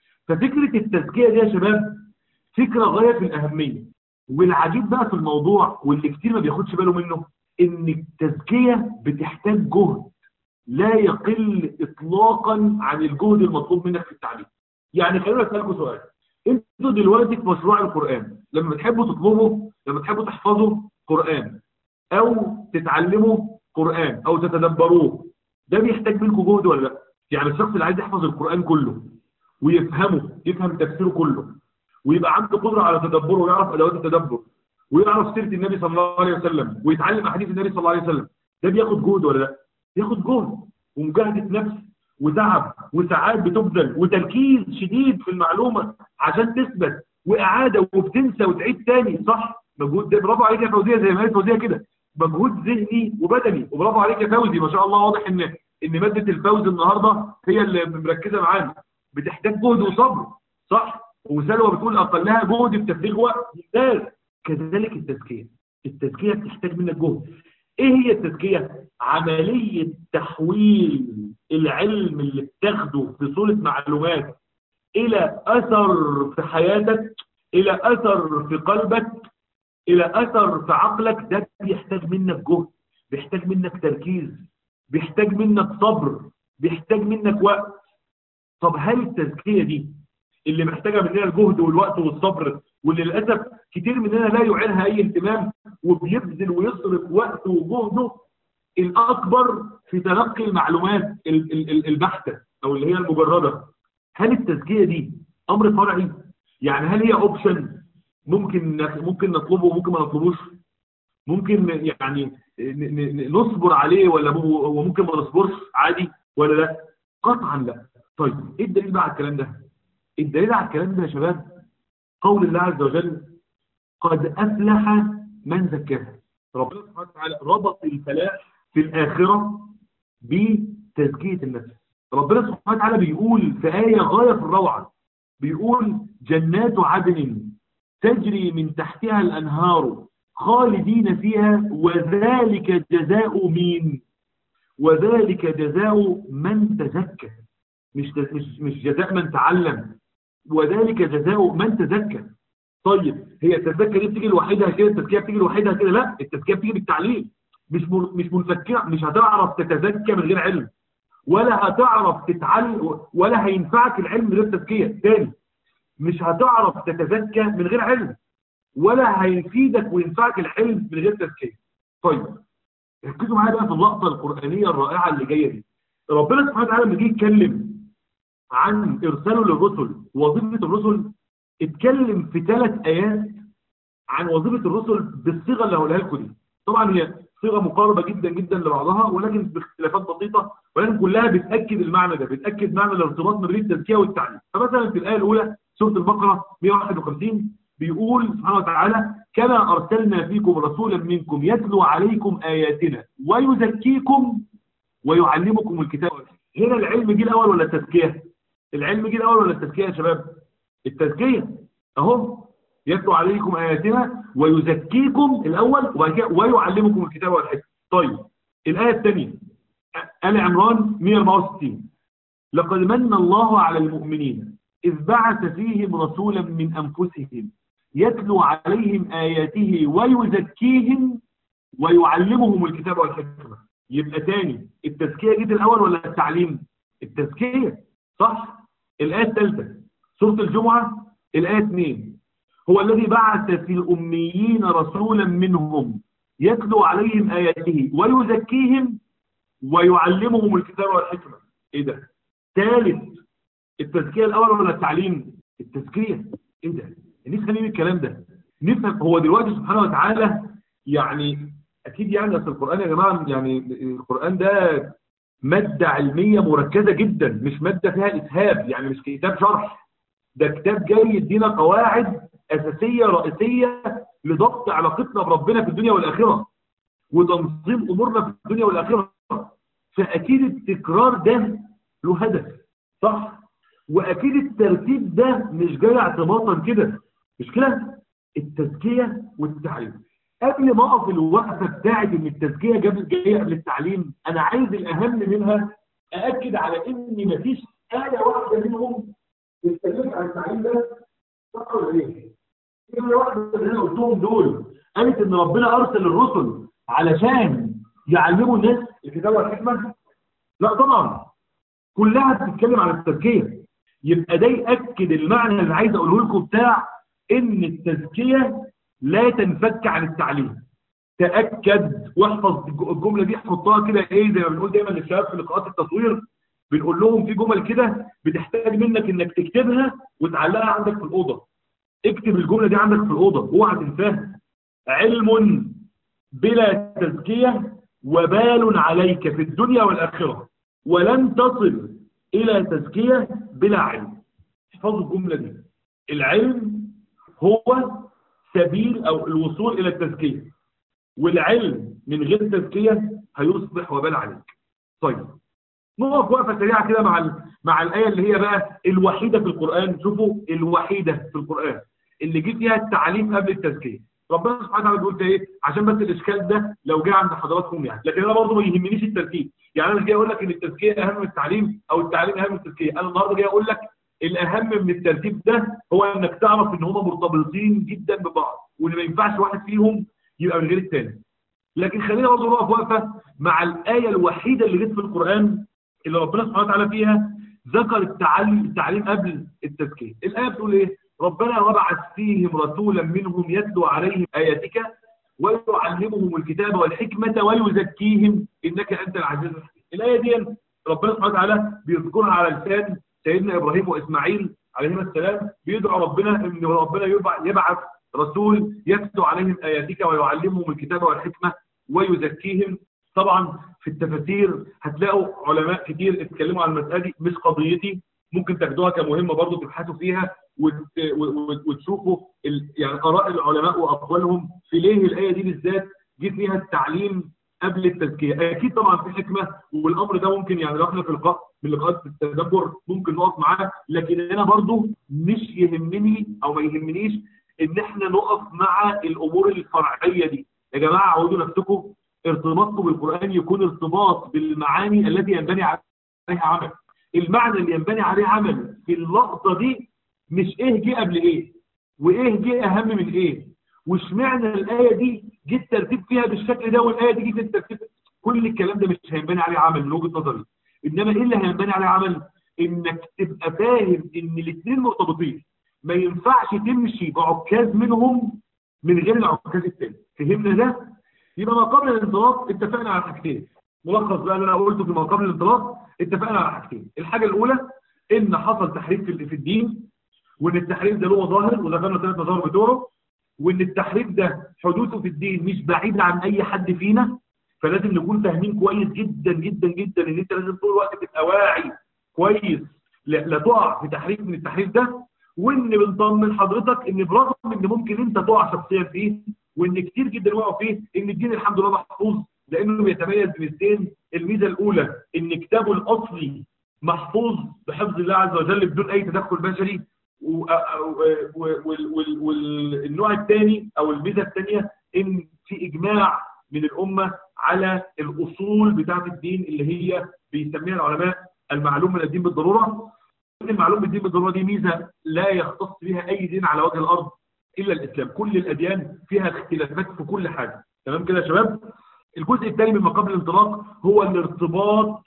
ففكره التزكيه دي يا شباب فكره غايه في الاهميه. والعجيب بقى في الموضوع واللي كتير ما بياخدش باله منه ان التزكيه بتحتاج جهد لا يقل اطلاقا عن الجهد المطلوب منك في التعليم. يعني خلينا اسالكم سؤال، انتوا دلوقتي في مشروع القران لما بتحبوا تطلبوا، لما تحبوا تحفظوا قران او تتعلموا قران او تتدبروه، ده بيحتاج منكم جهد ولا لا؟ يعني الشخص اللي عايز يحفظ القران كله ويفهمه، يفهم تفسيره كله، ويبقى عنده قدره على تدبره ويعرف ادوات التدبر ويعرف سيره النبي صلى الله عليه وسلم ويتعلم احاديث النبي صلى الله عليه وسلم، ده بياخد جهد ولا لا؟ بياخد جهد ومجاهده نفس وتعب وساعات بتبذل وتركيز شديد في المعلومه عشان تثبت، واعاده وبتنسى وتعيد تاني، صح؟ مجهود ده برافو عليك يا فوزيه، زي ما قالت فوزيه كده، مجهود ذهني وبدني. وبرافو عليك يا فوزي، ما شاء الله واضح ان ان ماده الفوز النهارده هي اللي مركزه معانا. بتحتاج جهد وصبر، صح؟ وسلوى بتقول اقلها جهد بتفريغ وقت. ممتاز. كذلك التزكيه، التزكيه بتحتاج منك جهد. ايه هي التزكيه؟ عمليه تحويل العلم اللي بتاخده في صوره معلومات الى اثر في حياتك، الى اثر في قلبك، الى اثر في عقلك. ده بيحتاج منك جهد، بيحتاج منك تركيز، بيحتاج منك صبر، بيحتاج منك وقت. طب هل التزكيه دي اللي محتاجه مننا الجهد والوقت والصبر، واللي للاسف كتير مننا لا يعيرها اي اهتمام وبيبذل ويصرف وقته وجهده الاكبر في تلقي المعلومات البحته او اللي هي المجرده، هل التزكيه دي امر فرعي؟ يعني هل هي اوبشن ممكن ممكن نطلبه وممكن ما نطلبوش؟ ممكن يعني نصبر عليه ولا وممكن ما نصبرش عادي ولا لا؟ قطعا لا. طيب ايه الدليل بقى على الكلام ده؟ الدليل على الكلام ده يا شباب قول الله عز وجل قد افلح من زكاها. ربنا سبحانه وتعالى ربط الفلاح في الاخره بتزكيه النفس. ربنا سبحانه وتعالى بيقول في ايه غايه في الروعه، بيقول جنات عدن تجري من تحتها الانهار خالدين فيها وذلك جزاء مين؟ وذلك جزاء من تزكى، مش مش مش جزاء من تعلم، وذلك جزاء من تزكى. طيب هي التزكيه دي بتيجي لوحدها كده؟ التزكيه بتيجي لوحدها كده؟ لا، التزكيه بتيجي بالتعليم. مش مش منفكه، مش هتعرف تتزكى من غير علم، ولا هتعرف تتعلم، ولا هينفعك العلم من غير تزكيه. تاني، مش هتعرف تتزكى من غير علم، ولا هيفيدك وينفعك العلم من غير تزكيه. طيب ركزوا معايا بقى في اللقطه القرانيه الرائعه اللي جايه دي. ربنا سبحانه وتعالى لما جه يتكلم عن ارساله للرسل ووظيفه الرسل، اتكلم في ثلاث ايات عن وظيفه الرسل بالصيغه اللي هقولها لكم دي. طبعا هي صيغه مقاربه جدا جدا لبعضها ولكن باختلافات بسيطه، ولكن كلها بتاكد المعنى ده، بتاكد معنى الارتباط ما بين التزكيه والتعليم. فمثلا في الايه الاولى سوره البقره مئة وواحد وخمسين بيقول سبحانه وتعالى: كما ارسلنا فيكم رسولا منكم يتلو عليكم اياتنا ويزكيكم ويعلمكم الكتاب. هنا العلم جه الاول ولا التزكيه؟ العلم جه الاول ولا التزكيه يا شباب؟ التزكيه اهو، يتلو عليكم اياتنا ويزكيكم الاول وبعد كده ويعلمكم الكتاب والحكمه. طيب الايه الثانيه ال عمران مئة وأربعة وستين: لقد من الله على المؤمنين اذ بعث فيهم رسولا من انفسهم يتلو عليهم اياته ويزكيهم ويعلمهم الكتاب والحكمه. يبقى تاني التزكيه جت الاول ولا التعليم؟ التزكيه صح. الايه الثالثه سوره الجمعه الايه اثنين: هو الذي بعث في الاميين رسولا منهم يتلو عليهم اياته ويزكيهم ويعلمهم الكتاب والحكمه. ايه ده؟ ثالث التزكيه الاول ولا التعليم؟ التزكيه. ايه ده؟ نفهم ايه الكلام ده؟ نفهم هو دلوقتي سبحانه وتعالى يعني اكيد يعني اصل القران يا جماعه يعني القران ده ماده علميه مركزه جدا، مش ماده فيها اسهاب، يعني مش كتاب شرح، ده كتاب جاي يدينا قواعد اساسيه رئيسيه لضبط علاقتنا بربنا في الدنيا والاخره وتنظيم امورنا في الدنيا والاخره. فاكيد التكرار ده له هدف صح، واكيد الترتيب ده مش جاي اعتباطا كده، مش كده؟ التزكيه والتعليم. قبل ما اقف الوقفه بتاعت ان التزكيه جايه قبل التعليم، انا عايز الاهم منها ااكد على ان مفيش ايه واحده منهم بتتكلم عن التعليم ده صح ولا ايه؟ ايه واحده اللي انا قلتهم دول قالت ان ربنا ارسل الرسل علشان يعلموا الناس الكتاب والحكمه؟ لا طبعا، كلها بتتكلم عن التزكيه. يبقى ده ياكد المعنى اللي عايز اقوله لكم بتاع ان التزكيه لا تنفك عن التعليم. تاكد واحفظ الجمله دي، حطها كده ايه زي ما بنقول دايما للشباب في لقاءات التصوير، بنقول لهم في جمل كده بتحتاج منك انك تكتبها وتعلقها عندك في الاوضه. اكتب الجمله دي عندك في الاوضه اوعى تنساها: علم بلا تزكيه وبال عليك في الدنيا والاخره، ولن تصل الى تزكيه بلا علم. احفظوا الجمله دي، العلم هو سبيل او الوصول الى التزكيه، والعلم من غير تزكيه هيصبح وبال عليك. طيب نقف وقفه سريعه كده مع ال... مع الايه اللي هي بقى الوحيده في القران. شوفوا الوحيده في القران اللي جه فيها التعليم قبل التزكيه. ربنا سبحانه وتعالى بيقول ايه عشان بس الاشكال ده لو جه عند حضراتكم يعني، لكن انا برضه ما يهمنيش الترتيب. يعني انا مش جاي اقول لك ان التزكيه اهم من التعليم او التعليم اهم من التزكيه، انا النهارده جاي اقول لك الاهم من الترتيب ده هو انك تعرف ان هم مرتبطين جدا ببعض وان ما ينفعش واحد فيهم يبقى من غير الثاني. لكن خلينا برضه نقف وقفه مع الايه الوحيده اللي جت في القران اللي ربنا سبحانه وتعالى فيها ذكر التعليم التعليم قبل التزكيه. الايه بتقول ايه؟ ربنا وبعث فيهم رسولا منهم يتلو عليهم اياتك ويعلمهم الكتاب والحكمه ويزكيهم انك انت العزيز الحكيم. الايه دي ربنا سبحانه وتعالى بيذكرها على لسان سيدنا ابراهيم واسماعيل عليهما السلام، بيدعو ربنا ان ربنا يبعث رسول يتلو عليهم اياتك ويعلمهم الكتاب والحكمه ويزكيهم. طبعا في التفاسير هتلاقوا علماء كتير اتكلموا عن المساله دي، مش قضيتي، ممكن تاخدوها كمهمه برضه تبحثوا فيها وتشوفوا يعني اراء العلماء واقوالهم في ليه الايه دي بالذات جه فيها التعليم قبل التزكيه. اكيد طبعا في حكمه، والامر ده ممكن يعني لو احنا في لقاء من لقاءات التدبر ممكن نقف معاه، لكن انا برضه مش يهمني او ما يهمنيش ان احنا نقف مع الامور الفرعيه دي. يا جماعه عودوا نفسكم، ارتباطكم بالقران يكون ارتباط بالمعاني التي ينبني عليها عمل. المعنى اللي ينبني عليه عمل في اللقطه دي مش ايه جه قبل ايه وايه جه اهم من ايه واشمعنى الايه دي جه الترتيب فيها بالشكل ده والايه دي جه الترتيب. كل الكلام ده مش هينبني عليه عمل من وجهه نظري، انما ايه اللي هينبني عليه عمل؟ انك تبقى فاهم ان الاثنين مرتبطين، ما ينفعش تمشي بعكاز منهم من غير العكاز الثاني. فهمنا ده؟ يبقى ما قبل الانطلاق اتفقنا على حاجتين. ملخص بقى اللي انا قلته في ما قبل الانطلاق، اتفقنا على حاجتين. الحاجه الاولى ان حصل تحريف في الدين، وان التحريف ده له مظاهر وذكرنا ثلاث مظاهر بتوعه، وان التحريف ده حدوثه في الدين مش بعيد عن اي حد فينا، فلازم نكون فاهمين كويس جدا جدا جدا ان انت لازم طول الوقت تبقى واعي كويس لا تقع في تحريف من التحريف ده، وان بنطمن حضرتك ان برغم ان ممكن انت تقع شخصيا فيه وان كتير جدا وقعوا فيه، ان الدين الحمد لله محفوظ لانه بيتميز بميزتين. الميزه الاولى ان كتابه الاصلي محفوظ بحفظ الله عز وجل بدون اي تدخل بشري، والنوع الثاني او الميزه الثانيه ان في اجماع من الامه على الاصول بتاعه الدين اللي هي بيسميها العلماء المعلوم من الدين بالضروره. المعلوم من الدين بالضروره دي ميزه لا يختص بها اي دين على وجه الارض الا الاسلام، كل الاديان فيها اختلافات في كل حاجه. تمام كده يا شباب؟ الجزء الثاني من مقام الانطلاق هو الارتباط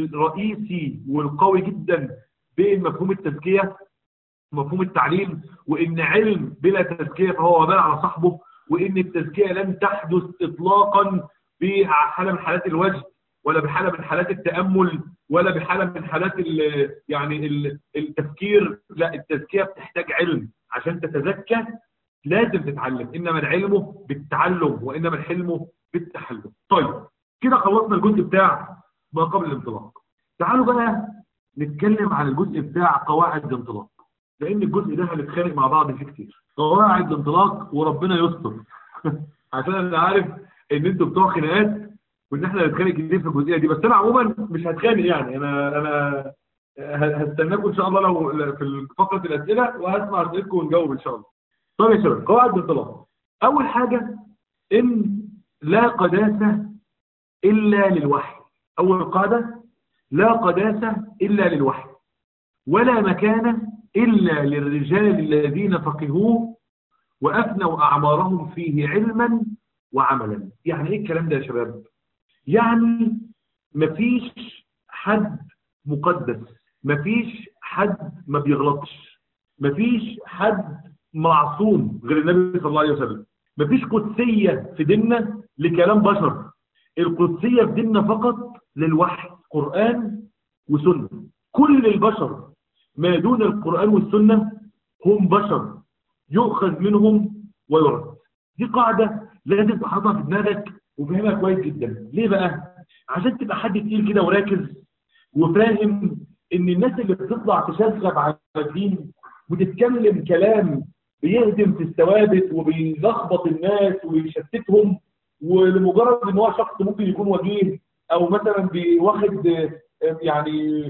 الرئيسي والقوي جدا بين مفهوم التزكيه ومفهوم التعليم، وان علم بلا تزكيه فهو وبال على صاحبه، وان التزكيه لن تحدث اطلاقا بحاله من حالات الوجد ولا بحاله من حالات التامل ولا بحاله من حالات ال يعني ال التفكير. لا، التزكيه بتحتاج علم عشان تتزكى، لازم تتعلم. انما العلم بالتعلم وانما الحلم بالتحلم. طيب كده خلصنا الجزء بتاع ما قبل الانطلاق. تعالوا بقى نتكلم عن الجزء بتاع قواعد الانطلاق، لان الجزء ده هنتخانق مع بعض فيه كتير. قواعد الانطلاق وربنا يستر عشان انا عارف ان انتوا بتوع خناقات وان احنا هنتخانق كتير في الجزئيه دي، بس انا عموما مش هتخانق يعني. انا انا هستناكم ان شاء الله لو في فقره الاسئله وهسمع اسئلتكم ونجاوب ان شاء الله. طيب يا شباب، قواعد الانطلاق. اول حاجه ان لا قداسه الا للوحي. اول قاعده لا قداسه الا للوحي، ولا مكان الا للرجال الذين فقهوه وافنوا اعمارهم فيه علما وعملا. يعني ايه الكلام ده يا شباب؟ يعني مفيش حد مقدس، مفيش حد ما بيغلطش، مفيش حد معصوم غير النبي صلى الله عليه وسلم. مفيش قدسية في ديننا لكلام بشر، القدسية في ديننا فقط للوحي، قرآن وسنة. كل البشر ما دون القرآن والسنة هم بشر يؤخذ منهم ويرد. دي قاعدة لازم تحطها في دماغك وفهمها كويس جدا. ليه بقى؟ عشان تبقى حد تقيل كده وراكز وفاهم ان الناس اللي بتطلع تشغب على الدين وتتكلم كلام بيهدم في الثوابت وبيلخبط الناس ويشتتهم، ولمجرد ان هو شخص ممكن يكون وجيه او مثلا بيواخد يعني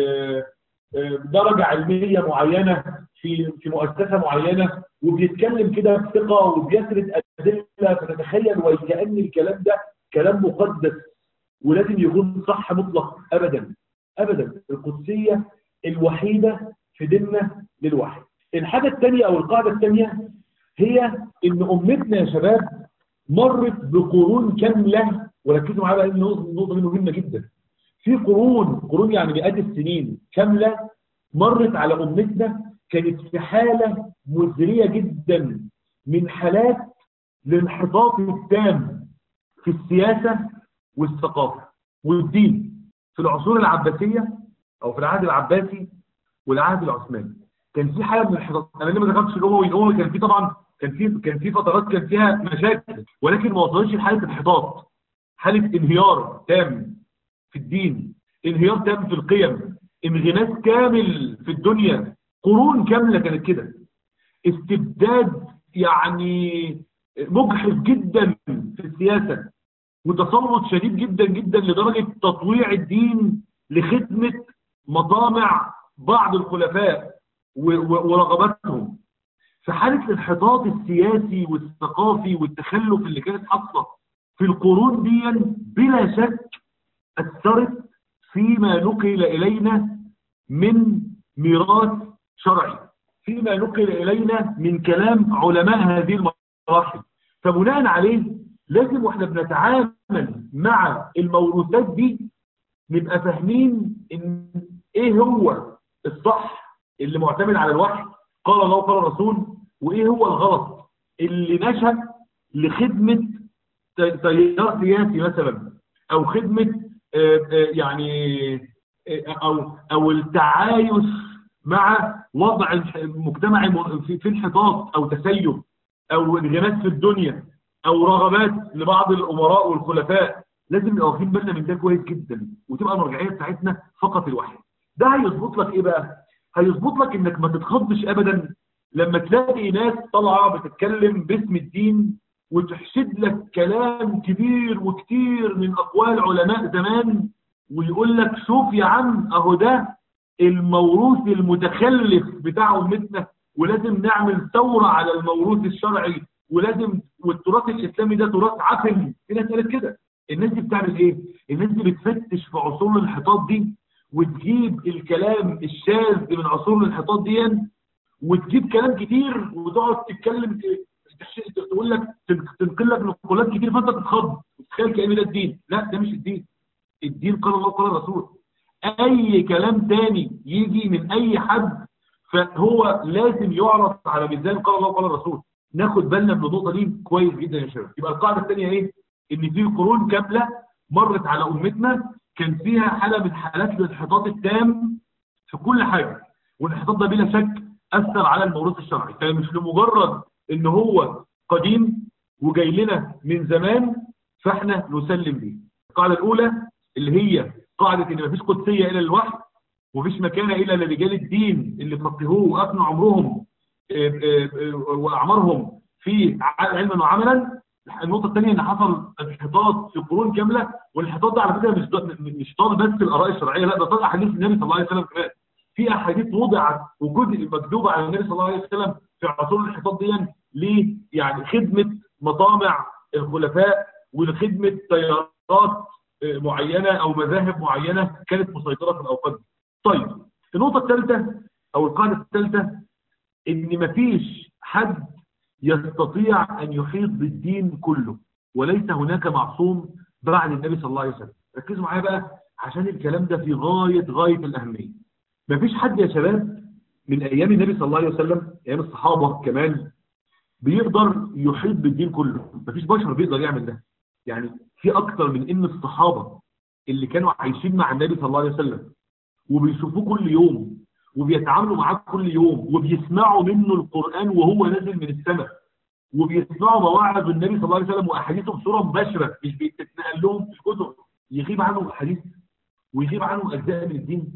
درجه علميه معينه في في مؤسسه معينه وبيتكلم كده بثقه وبيسرد ادله، فتتخيل وكأن الكلام ده كلام مقدس ولازم يكون صح مطلق. ابدا ابدا، القدسيه الوحيده في ديننا للوحي. الحاجه الثانيه او القاعده الثانيه هي ان امتنا يا شباب مرت بقرون كامله، وركزوا معايا بقى النقطه دي مهمه جدا. في قرون قرون يعني مئات السنين كامله مرت على امتنا، كانت في حاله مزريه جدا من حالات الانحطاط التام في السياسه والثقافه والدين. في العصور العباسيه او في العهد العباسي والعهد العثماني كان في حاله من الانحطاط. انا ليه ما ذكرتش الاموي؟ الاموي كان في طبعا كان في كان في فترات كان فيها مشاكل، ولكن ما وصلتش لحاله انحطاط، حاله انهيار تام في الدين، انهيار تام في القيم، انغماس كامل في الدنيا. قرون كامله كانت كده، استبداد يعني مجحف جدا في السياسه، وتسلط شديد جدا جدا لدرجه تطويع الدين لخدمه مطامع بعض الخلفاء ورغباتهم. في حاله الانحطاط السياسي والثقافي والتخلف اللي كانت حاصله في القرون دي بلا شك اثرت فيما نقل الينا من ميراث شرعي، فيما نقل الينا من كلام علماء هذه المراحل. فبناء عليه لازم واحنا بنتعامل مع الموروثات دي نبقى فاهمين ان ايه هو الصح اللي معتمد على الوحي قال الله وقال الرسول، وايه هو الغلط اللي نشأ لخدمة تيار سياسي مثلا، او خدمة يعني او او التعايش مع وضع مجتمعي في انحطاط او تسيب او انغماس في الدنيا او رغبات لبعض الامراء والخلفاء لازم نبقى واخدين بالنا من ده كويس جدا، وتبقى المرجعيه بتاعتنا فقط الوحي. ده هيظبط لك ايه بقى؟ هيظبط لك انك ما تتخضش ابدا لما تلاقي ناس طالعه بتتكلم باسم الدين وتحشد لك كلام كبير وكتير من اقوال علماء زمان، ويقول لك شوف يا عم اهو ده الموروث المتخلف بتاع امتنا، ولازم نعمل ثوره على الموروث الشرعي، ولازم والتراث الاسلامي ده تراث عفن. في ناس قالت كده. الناس دي بتعمل ايه؟ الناس دي بتفتش في عصور الانحطاط دي وتجيب الكلام الشاذ من عصور الانحطاط دي، وتجيب كلام كتير وتقعد تتكلم تقول لك تنقل لك نقولات كتير، فانت تتخض وتتخيل كأن ده الدين. لا، ده مش الدين. الدين قال الله قال الرسول. اي كلام تاني يجي من اي حد فهو لازم يعرض على ميزان قال الله قال الرسول. ناخد بالنا من النقطه دي كويس جدا يا شباب. يبقى القاعده الثانيه ايه؟ ان في قرون كامله مرت على امتنا كان فيها حاله من حالات الانحطاط التام في كل حاجه، والانحطاط ده بلا شك اثر على الموروث الشرعي. فمش لمجرد ان هو قديم وجاي لنا من زمان فاحنا نسلم ليه. القاعده الاولى اللي هي قاعده ان مفيش قدسيه الا للوحي، ومفيش مكانه الا لرجال الدين اللي فقهوه وافنوا عمرهم واعمارهم في علما وعملا. النقطه الثانيه ان حصل انحطاط في قرون كامله، والانحطاط ده على فكره مش مش طال بس الاراء الشرعيه، لا ده طال احاديث النبي صلى الله عليه وسلم كمان. في احاديث وضعت وجزء مكتوبه على النبي صلى الله عليه وسلم في عصور الانحطاط دي ليه؟ يعني خدمه مطامع الخلفاء ولخدمه تيارات معينه او مذاهب معينه كانت مسيطره في الاوقات دي. طيب النقطه الثالثه او القاعده الثالثه ان مفيش حد يستطيع ان يحيط بالدين كله، وليس هناك معصوم بعد النبي صلى الله عليه وسلم. ركزوا معايا بقى عشان الكلام ده في غايه غايه الاهميه. مفيش حد يا شباب من ايام النبي صلى الله عليه وسلم، ايام الصحابه كمان، بيقدر يحيط بالدين كله. مفيش بشر بيقدر يعمل ده. يعني في اكتر من ان الصحابه اللي كانوا عايشين مع النبي صلى الله عليه وسلم وبيشوفوه كل يوم وبيتعاملوا معاه كل يوم وبيسمعوا منه القرآن وهو نازل من السماء، وبيسمعوا مواعظ النبي صلى الله عليه وسلم واحاديثه بصوره مباشره مش بيتنقل لهم في الكتب، يغيب عنهم حديث ويغيب عنهم اجزاء من الدين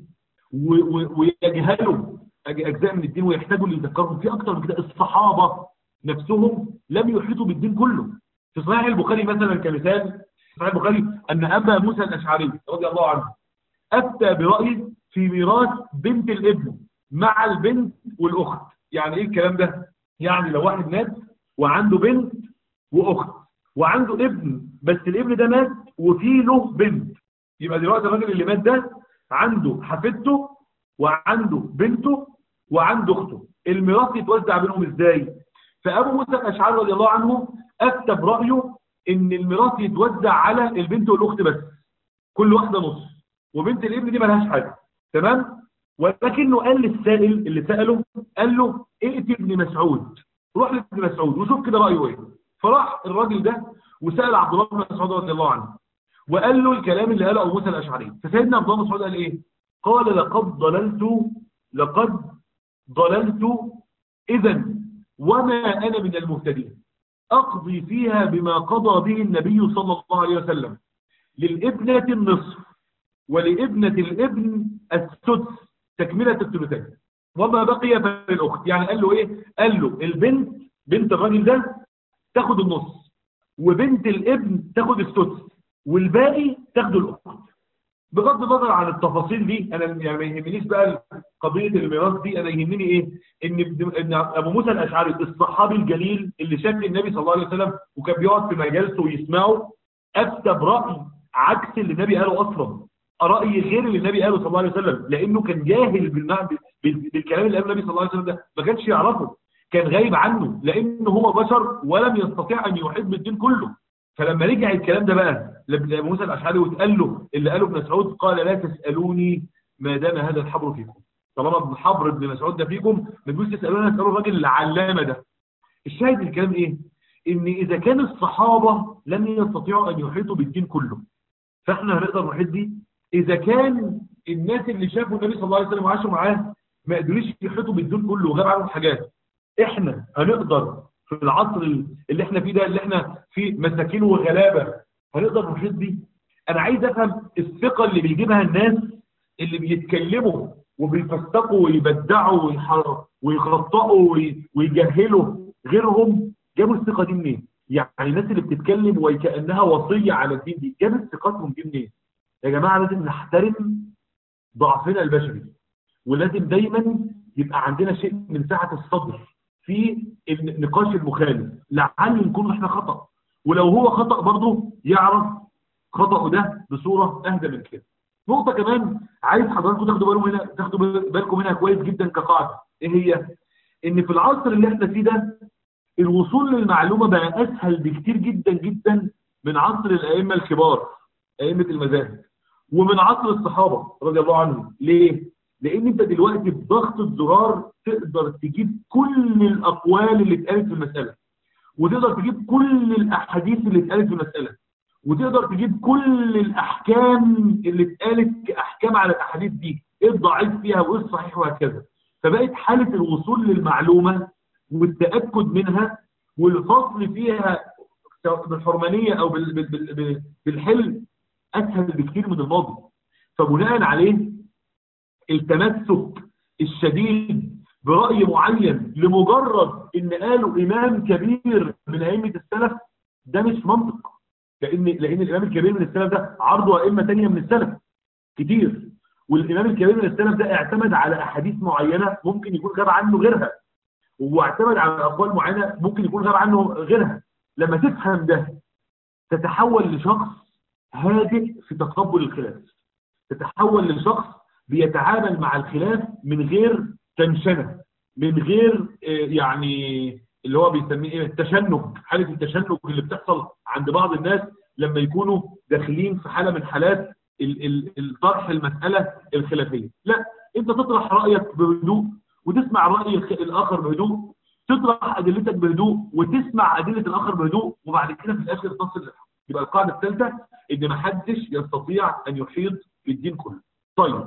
ويجهلوا اجزاء من الدين ويحتاجوا اللي يذكرهم. في اكتر من كده. الصحابه نفسهم لم يحيطوا بالدين كله. في صحيح البخاري مثلا كمثال، صحيح البخاري ان ابا موسى الاشعري رضي الله عنه افتى برايه في ميراث بنت الابن مع البنت والاخت. يعني ايه الكلام ده؟ يعني لو واحد مات وعنده بنت واخت وعنده ابن، بس الابن ده مات وفيه له بنت، يبقى دلوقتي الراجل اللي مات ده عنده حفيدته وعنده بنته وعنده اخته. الميراث يتوزع بينهم ازاي؟ فابو موسى الاشعري رضي الله عنه افتى برايه ان الميراث يتوزع على البنت والاخت بس، كل واحده نص، وبنت الابن دي مالهاش حاجه. تمام؟ ولكنه قال للسائل اللي ساله، قال له ائت ابن مسعود، روح لابن مسعود وشوف كده رايه ايه. فراح الراجل ده وسال عبد الله بن مسعود رضي الله عنه وقال له الكلام اللي قاله ابو موسى الاشعري. فسيدنا عبد الله بن مسعود قال ايه؟ قال لقد ضللت لقد ضللت اذا وما انا من المهتدين، اقضي فيها بما قضى به النبي صلى الله عليه وسلم، للابنه النصف ولابنه الابن السدس تكمله الثلثين، وما بقي فللاخت. يعني قال له ايه؟ قال له البنت بنت الراجل ده تاخد النص، وبنت الابن تاخد السدس، والباقي تاخده الاخت. بغض النظر عن التفاصيل دي، انا يعني ما يهمنيش بقى قضيه الميراث دي، انا يهمني ايه؟ ان ان ابو موسى الاشعري الصحابي الجليل اللي شاف النبي صلى الله عليه وسلم وكان بيقعد في مجالسه ويسمعه، افتى براي عكس اللي النبي قاله اصلا، راي غير اللي النبي قاله صلى الله عليه وسلم، لانه كان جاهل بالمعنى بالكلام اللي قاله النبي صلى الله عليه وسلم ده، ما كانش يعرفه، كان غايب عنه، لانه هو بشر ولم يستطيع ان يحيط بالدين كله. فلما رجع الكلام ده بقى لابو موسى الاشعري واتقال له اللي قاله ابن مسعود، قال لا تسالوني ما دام هذا الحبر فيكم. طالما ابن حبر ابن مسعود ده فيكم ما تجوش تسالوني، اسالوا الراجل العلامه ده. الشاهد الكلام ايه؟ ان اذا كان الصحابه لم يستطيعوا ان يحيطوا بالدين كله، فاحنا هنقدر نحيط بيه. اذا كان الناس اللي شافوا النبي صلى الله عليه وسلم وعاشوا معاه ما قدروش يحيطوا بالدين كله وغاب عنهم حاجات، احنا هنقدر في العصر اللي احنا فيه ده، اللي احنا فيه مساكين وغلابه، هنقدر نحيط بيه. انا عايز افهم الثقه اللي بيجيبها الناس اللي بيتكلموا وبيفسقوا ويبدعوا ويحرروا ويخطئوا ويجهلوا غيرهم، جابوا الثقه دي منين؟ يعني الناس اللي بتتكلم وكانها وصيه على الدين دي، جابت ثقتهم دي منين؟ يا جماعه لازم نحترم ضعفنا البشري، ولازم دايما يبقى عندنا شيء من سعه الصدر في النقاش المخالف، لعل نكون احنا خطا، ولو هو خطا برضه يعرف خطأه ده بصوره اهدى من كده. نقطه كمان عايز حضراتكم تاخدوا بالكم منها، تاخدوا بالكم منها كويس جدا كقاعده، ايه هي؟ ان في العصر اللي احنا فيه ده الوصول للمعلومه بقى اسهل بكتير جدا جدا من عصر الائمه الكبار، ائمه المذاهب، ومن عصر الصحابه رضي الله عنهم. ليه؟ لان انت دلوقتي بضغطه زرار تقدر تجيب كل الاقوال اللي اتقالت في المساله، وتقدر تجيب كل الاحاديث اللي اتقالت في المساله، وتقدر تجيب كل الاحكام اللي اتقالت كاحكام على الاحاديث دي، ايه الضعيف فيها وايه الصحيح وهكذا. فبقت حاله الوصول للمعلومه والتاكد منها والفصل فيها سواء بالحرمانيه او بالحل اسهل بكثير من الماضي. فبناء عليه التمسك الشديد براي معين لمجرد ان قالوا امام كبير من ائمه السلف ده مش منطق، لان لان الامام الكبير من السلف ده عرضه ائمه ثانيه من السلف كتير، والامام الكبير من السلف ده اعتمد على احاديث معينه ممكن يكون غاب عنه غيرها، واعتمد على اقوال معينه ممكن يكون غاب عنه غيرها. لما تفهم ده تتحول لشخص هادئ في تقبل الخلاف، تتحول لشخص بيتعامل مع الخلاف من غير تنشنه، من غير يعني اللي هو بيسميه ايه التشنج، حاله التشنج اللي بتحصل عند بعض الناس لما يكونوا داخلين في حاله من حالات الطرح المساله الخلافيه. لا، انت تطرح رايك بهدوء وتسمع راي الاخر بهدوء، تطرح ادلتك بهدوء وتسمع ادله الاخر بهدوء، وبعد كده في الاخر تصل للحق. يبقى القاعده الثالثه ان ما حدش يستطيع ان يحيط بالدين كله. طيب،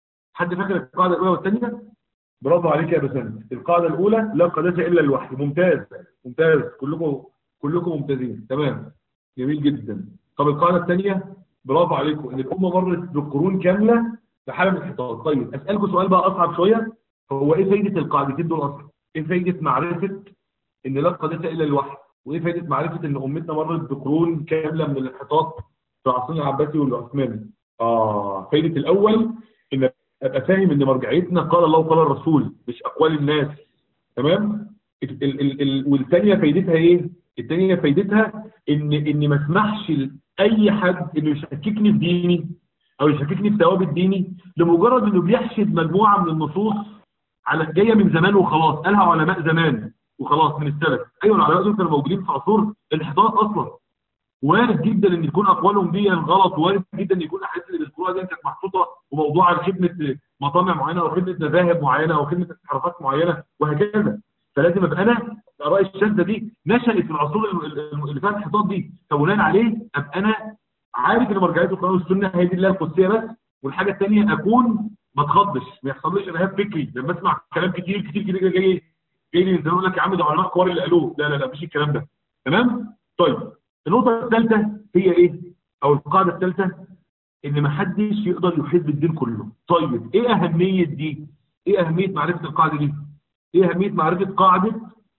حد فاكر القاعده الاولى والثانيه؟ برافو عليك يا بسام. القاعده الاولى لا قداسه الا الوحي. ممتاز ممتاز، كلكم كلكم ممتازين، تمام، جميل جدا. طب القاعده الثانيه، برافو عليكم، ان الامه مرت بقرون كامله في حاله من الانحطاط. طيب اسالكم سؤال بقى اصعب شويه، هو ايه فايده القاعدتين دول اصلا؟ ايه فايده معرفه ان لا قداسه الا الوحي؟ وايه فايده معرفه ان امتنا مرت بقرون كامله من الانحطاط في عصرنا العباسي والعثماني؟ اه، فايده الاول ان ابقى فاهم ان مرجعيتنا قال الله وقال الرسول، مش اقوال الناس، تمام؟ ال ال ال والثانيه فايدتها ايه؟ الثانيه فايدتها ان ان ما اسمحش لاي حد انه يشككني في ديني او يشككني في ثوابت ديني لمجرد انه بيحشد مجموعه من النصوص على جايه من زمان وخلاص، قالها علماء زمان وخلاص من السلف. ايوه العلماء دول كانوا موجودين في عصور انحطاط اصلا، وارد جدا ان يكون اقوالهم دي غلط، وارد جدا ان يكون الاحاديث اللي بيذكروها دي كانت محطوطه وموضوعه لخدمه مطامع معينه او خدمه مذاهب معينه او خدمه حركات معينه وهكذا. فلازم ابقى انا الاراء الشاذه دي نشأت في العصور اللي فيها انحطاط دي، فبناء عليه ابقى انا عارف ان مرجعيه القران والسنه هي دي اللي هي القدسيه بس. والحاجه الثانيه اكون ما اتخضش، ما يحصلش ارهاب فكري لما اسمع كلام كتير كتير كتير جاي جاي لي يقول لك يا عم ده علماء كبار اللي قالوه، لا لا لا مفيش الكلام ده، تمام؟ طيب النقطه الثالثه هي ايه؟ او القاعده الثالثه ان ما حدش يقدر يحيط بالدين كله. طيب ايه اهميه دي؟ ايه اهميه معرفه القاعده دي؟ ايه اهميه معرفه قاعده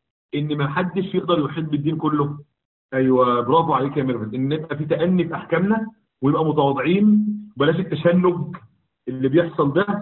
ان ما حدش يقدر يحيط بالدين كله؟ ايوه برافو عليك يا ميرفت، ان نبقى في تأني في احكامنا ويبقى متواضعين، بلاش التشنج اللي بيحصل ده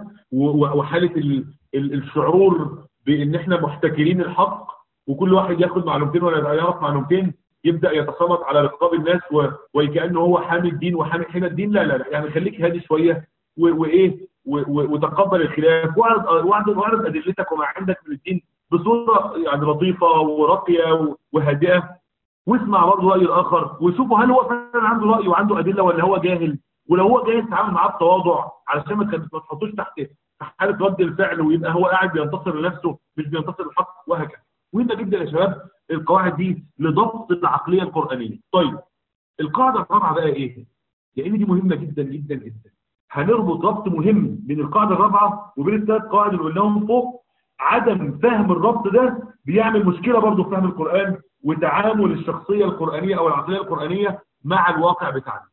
وحاله الشعور بان احنا محتكرين الحق وكل واحد ياخد معلومتين ولا يعرف معلومتين يبدا يتسلط على رقاب الناس وكانه هو حامي الدين وحامي حمى الدين. لا لا لا، يعني خليك هادي شويه وايه وتقبل الخلاف، واعرض واعرض واعرض ادلتك وما عندك من الدين بصوره يعني لطيفه وراقيه وهادئه، واسمع برضه راي الاخر وشوفوا هل هو فعلا عنده راي وعنده ادله ولا هو جاهل، ولو هو جاهل تعامل معاه بتواضع علشان ما تحطوش تحت حاله رد الفعل ويبقى هو قاعد بينتصر لنفسه مش بينتصر للحق وهكذا. مهمه جدا يا شباب القواعد دي لضبط العقليه القرانيه. طيب القاعده الرابعه بقى ايه؟ لان دي مهمه جدا جدا جدا. هنربط ربط مهم بين القاعده الرابعه وبين الثلاث قواعد اللي قلناهم فوق. عدم فهم الربط ده بيعمل مشكله برضه في فهم القران وتعامل الشخصيه القرانيه او العقليه القرانيه مع الواقع بتاعنا.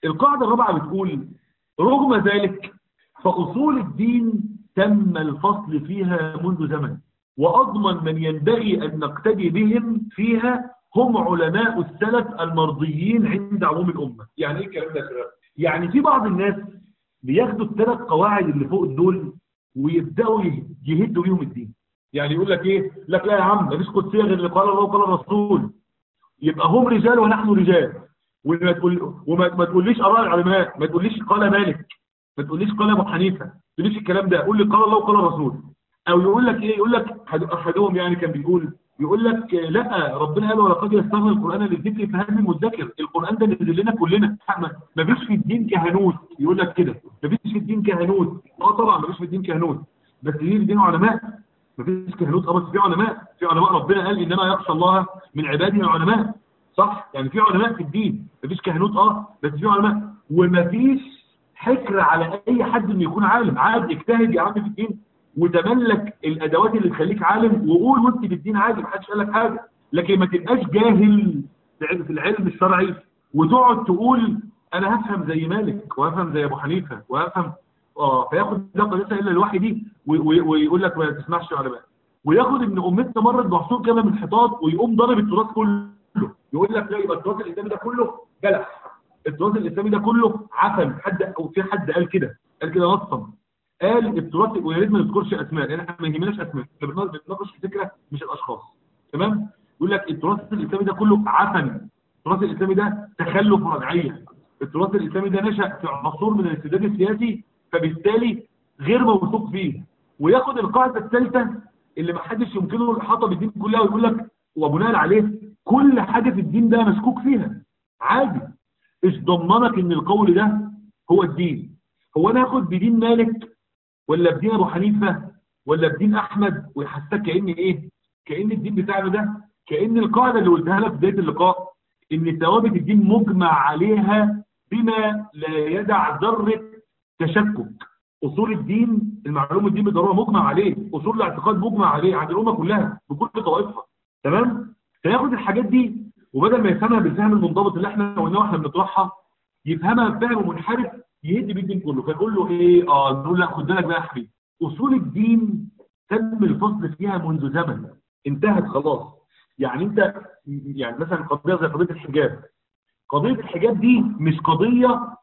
القاعدة الرابعة بتقول رغم ذلك فأصول الدين تم الفصل فيها منذ زمن، وأضمن من ينبغي أن نقتدي بهم فيها هم علماء السلف المرضيين عند عموم الأمة. يعني إيه الكلام ده يا شباب؟ يعني في بعض الناس بياخدوا الثلاث قواعد اللي فوق دول ويبدأوا يهدوا بيهم الدين. يعني يقول لك إيه؟ لك لا يا عم مفيش قدسية غير اللي قال الله وقال الرسول، يبقى هم رجال ونحن رجال. وما تقول وما ما تقوليش آراء العلماء، ما تقوليش قال مالك، ما تقوليش قال أبو حنيفة، ما تقوليش الكلام ده، قول لي قال الله وقال الرسول. أو يقول لك إيه؟ يقول لك أحدهم يعني كان بيقول يقول لك لا ربنا قال ولقد يسرنا القرآن للذكر فهل من مدكر. القرآن ده نزل لنا كلنا، ما فيش في الدين كهنوت. يقول لك كده ما فيش في الدين كهنوت. اه طبعا ما فيش في الدين كهنوت، بس في الدين علماء. ما فيش كهنوت اه بس في علماء، في علماء ربنا قال انما يخشى الله من عباده العلماء، صح؟ يعني في علماء في الدين، ما فيش كهنوت اه بس في علماء. وما فيش حكر على اي حد انه يكون عالم، عادي اجتهد يا عم في الدين وتملك الادوات اللي تخليك عالم وقول وانت في الدين عادي، ما حدش قال لك حاجه. لكن ما تبقاش جاهل في العلم الشرعي وتقعد تقول انا هفهم زي مالك وهفهم زي ابو حنيفه وهفهم اه فياخد لا قضيه الا الوحي دي ويقول لك ما تسمعش علماء، وياخد ابن امتنا مرت بعصور كده من الحيطات ويقوم ضارب التراث كله، يقول لك لا يبقى التراث الاسلامي ده كله جلح، التراث الاسلامي ده كله عفن. حد او في حد قال كده، قال كده نصا، قال التراث، ويا ريت ما نذكرش اسماء لان احنا ما يهمناش اسماء، احنا بنتناقش في فكره مش الاشخاص، تمام؟ يقول لك التراث الاسلامي ده كله عفن، التراث الاسلامي ده تخلف رجعيه، التراث الاسلامي ده نشا في عصور من الاستبداد السياسي فبالتالي غير موثوق فيه. وياخد القاعده الثالثه اللي ما حدش يمكنه الاحاطه بالدين كلها ويقول لك وبناء عليه كل حاجه في الدين ده مشكوك فيها عادي. ايش ضمنك ان القول ده هو الدين؟ هو انا اخد بدين مالك ولا بدين ابو حنيفه ولا بدين احمد ويحسسك كأن ايه؟ كأن الدين بتاعنا ده كأن القاعده اللي قلتها لك في بدايه اللقاء ان ثوابت الدين مجمع عليها بما لا يدع ذره تشكك. اصول الدين، المعلوم الدين بالضروره مجمع عليه، اصول الاعتقاد مجمع عليه عند الامه كلها بكل طوائفها، تمام؟ فياخد الحاجات دي وبدل ما يفهمها بالفهم المنضبط اللي احنا قلناه واحنا بنطرحها يفهمها بفهم منحرف يهدي بالدين كله. فنقول له ايه؟ اه نقول لا خد بالك بقى يا حبيبي، اصول الدين تم الفصل فيها منذ زمن، انتهت خلاص. يعني انت يعني مثلا قضيه زي قضيه الحجاب، قضيه الحجاب دي مش قضيه آه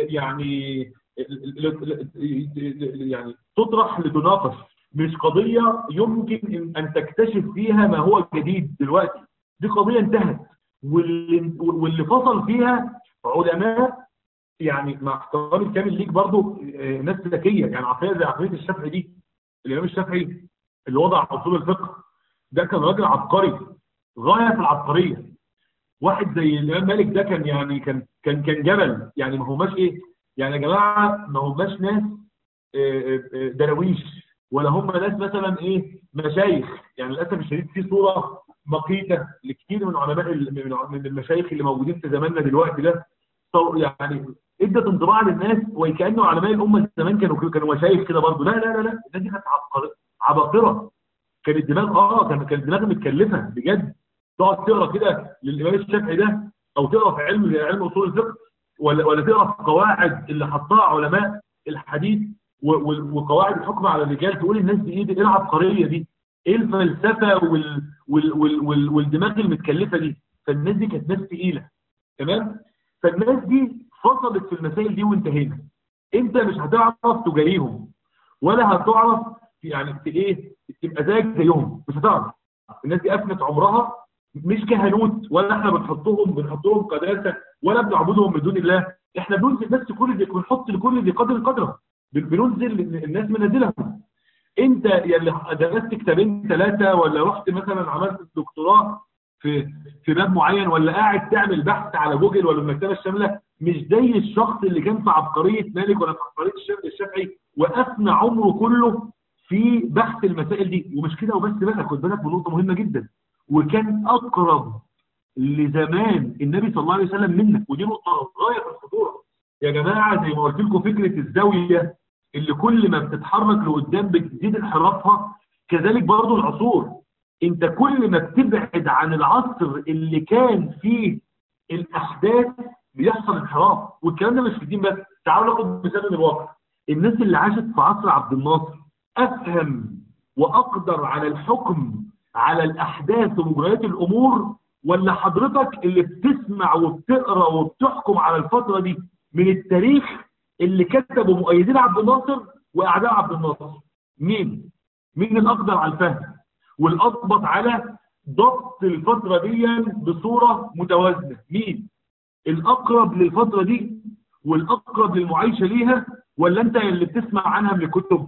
يعني يعني تطرح لتناقش، مش قضيه يمكن ان تكتشف فيها ما هو جديد دلوقتي، دي قضيه انتهت. واللي, واللي فصل فيها علماء يعني مع احترامي الكامل ليك برضو ناس ذكيه، يعني عقليه زي عقليه الشافعي دي، الامام الشافعي اللي وضع اصول الفقه ده كان راجل عبقري غايه في العبقريه. واحد زي الامام مالك ده كان يعني كان كان كان جبل، يعني ما هماش ايه يعني يا جماعه، ما هماش ناس درويش ولا هم ناس مثلا ايه مشايخ. يعني للاسف الشديد في صوره مقيته لكثير من علماء من المشايخ اللي موجودين في زماننا دلوقتي ده، يعني ادت انطباع للناس وكانه علماء الامه زمان كانوا كانوا مشايخ كده برضه. لا لا لا لا الناس دي كانت عباقره، كانت دماغ اه كان كانت دماغ متكلفه بجد. تقعد تقرا كده للامام الشافعي ده او تقرا في علم علم اصول الفقه ولا ولا تقرا في قواعد اللي حطها علماء الحديث وقواعد الحكم على الرجال، تقول الناس دي ايه؟ ايه العبقريه دي؟ ايه الفلسفه وال وال وال وال والدماغ المتكلفه دي؟ فالناس دي كانت ناس ثقيله، تمام؟ فالناس دي فصلت في المسائل دي وانتهينا. انت مش هتعرف تجاريهم ولا هتعرف يعني في ايه تبقى زيك زيهم، مش هتعرف. الناس دي افنت عمرها، مش كهنوت ولا احنا بنحطهم بنحطهم قداسه ولا بنعبدهم من دون الله. احنا بننزل بس كل ذي بنحط لكل ذي قدر قدره، بننزل الناس منازلهم. انت يا اللي درست كتابين ثلاثه ولا رحت مثلا عملت دكتوراه في في باب معين ولا قاعد تعمل بحث على جوجل ولا المكتبه الشامله، مش زي الشخص اللي كان في عبقريه مالك ولا في عبقريه الشافعي وافنى عمره كله في بحث المسائل دي. ومش كده وبس بقى، خد بالك من نقطه مهمه جدا، وكان اقرب لزمان النبي صلى الله عليه وسلم منك، ودي نقطه غايه في الخطوره يا جماعه. زي ما قلت لكم فكره الزاويه اللي كل ما بتتحرك لقدام بتزيد انحرافها، كذلك برضو العصور. انت كل ما بتبعد عن العصر اللي كان فيه الاحداث بيحصل انحراف. والكلام ده مش في الدين بس. تعالوا ناخد مثال من الواقع. الناس اللي عاشت في عصر عبد الناصر افهم واقدر على الحكم على الاحداث ومجريات الامور، ولا حضرتك اللي بتسمع وبتقرا وبتحكم على الفتره دي من التاريخ اللي كتبوا مؤيدين عبد الناصر واعداء عبد الناصر؟ مين؟ مين الاقدر على الفهم والاضبط على ضبط الفتره دي بصوره متوازنه؟ مين الاقرب للفتره دي والاقرب للمعايشه ليها؟ ولا انت اللي بتسمع عنها من الكتب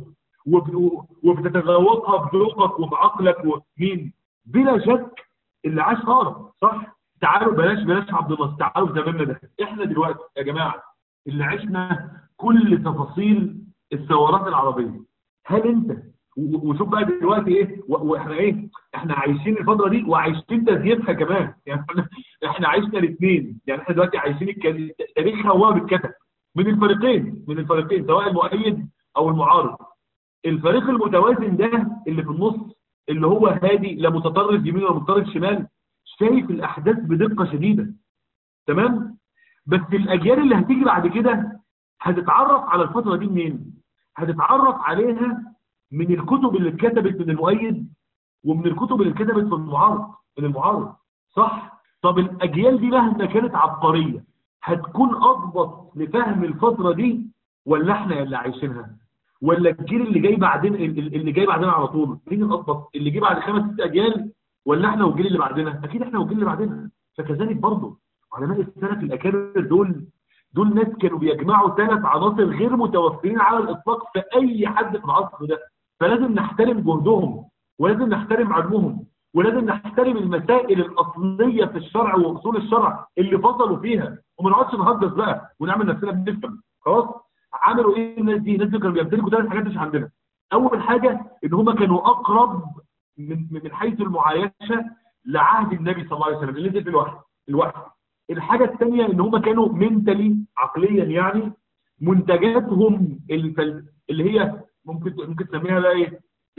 وبتتذوقها بذوقك وبعقلك؟ ومين؟ بلا شك اللي عاش هارب، صح؟ تعالوا بلاش بلاش عبد الناصر، تعالوا في زماننا ده. احنا دلوقتي يا جماعه اللي عشنا كل تفاصيل الثورات العربيه. هل انت وشوف بقى دلوقتي ايه واحنا ايه؟ احنا عايشين الفتره دي وعايشين تزييفها كمان. يعني احنا عايشنا الاثنين. يعني احنا دلوقتي عايشين تاريخها وهو بيتكتب من الفريقين من الفريقين سواء المؤيد او المعارض. الفريق المتوازن ده اللي في النص اللي هو هادي، لا متطرف يمين ولا متطرف شمال، شايف الاحداث بدقه شديده. تمام؟ بس الاجيال اللي هتيجي بعد كده هتتعرف على الفتره دي منين؟ هتتعرف عليها من الكتب اللي اتكتبت من المؤيد ومن الكتب اللي اتكتبت في المعارض من المعارض، صح؟ طب الاجيال دي مهما كانت عبقريه هتكون اضبط لفهم الفتره دي ولا احنا اللي عايشينها؟ ولا الجيل اللي جاي بعدين اللي جاي بعدنا على طول؟ مين الاضبط؟ اللي جه بعد خمس ست اجيال ولا احنا والجيل اللي بعدنا؟ اكيد احنا والجيل اللي بعدنا. فكذلك برضه علماء السلف الاكابر دول دول ناس كانوا بيجمعوا ثلاث عناصر غير متوفرين على الاطلاق في اي حد في العصر ده. فلازم نحترم جهدهم ولازم نحترم علمهم ولازم نحترم المسائل الاصليه في الشرع واصول الشرع اللي فصلوا فيها، وما نقعدش نهجس بقى ونعمل نفسنا بنفهم. خلاص؟ عملوا ايه الناس دي؟ الناس دي كانوا بيمتلكوا ثلاث حاجات مش عندنا. اول حاجه ان هم كانوا اقرب من من حيث المعايشه لعهد النبي صلى الله عليه وسلم اللي نزل في الوحي الوحي. الحاجه الثانيه ان هم كانوا منتلي عقليا، يعني منتجاتهم اللي هي ممكن ممكن تسميها بقى ايه؟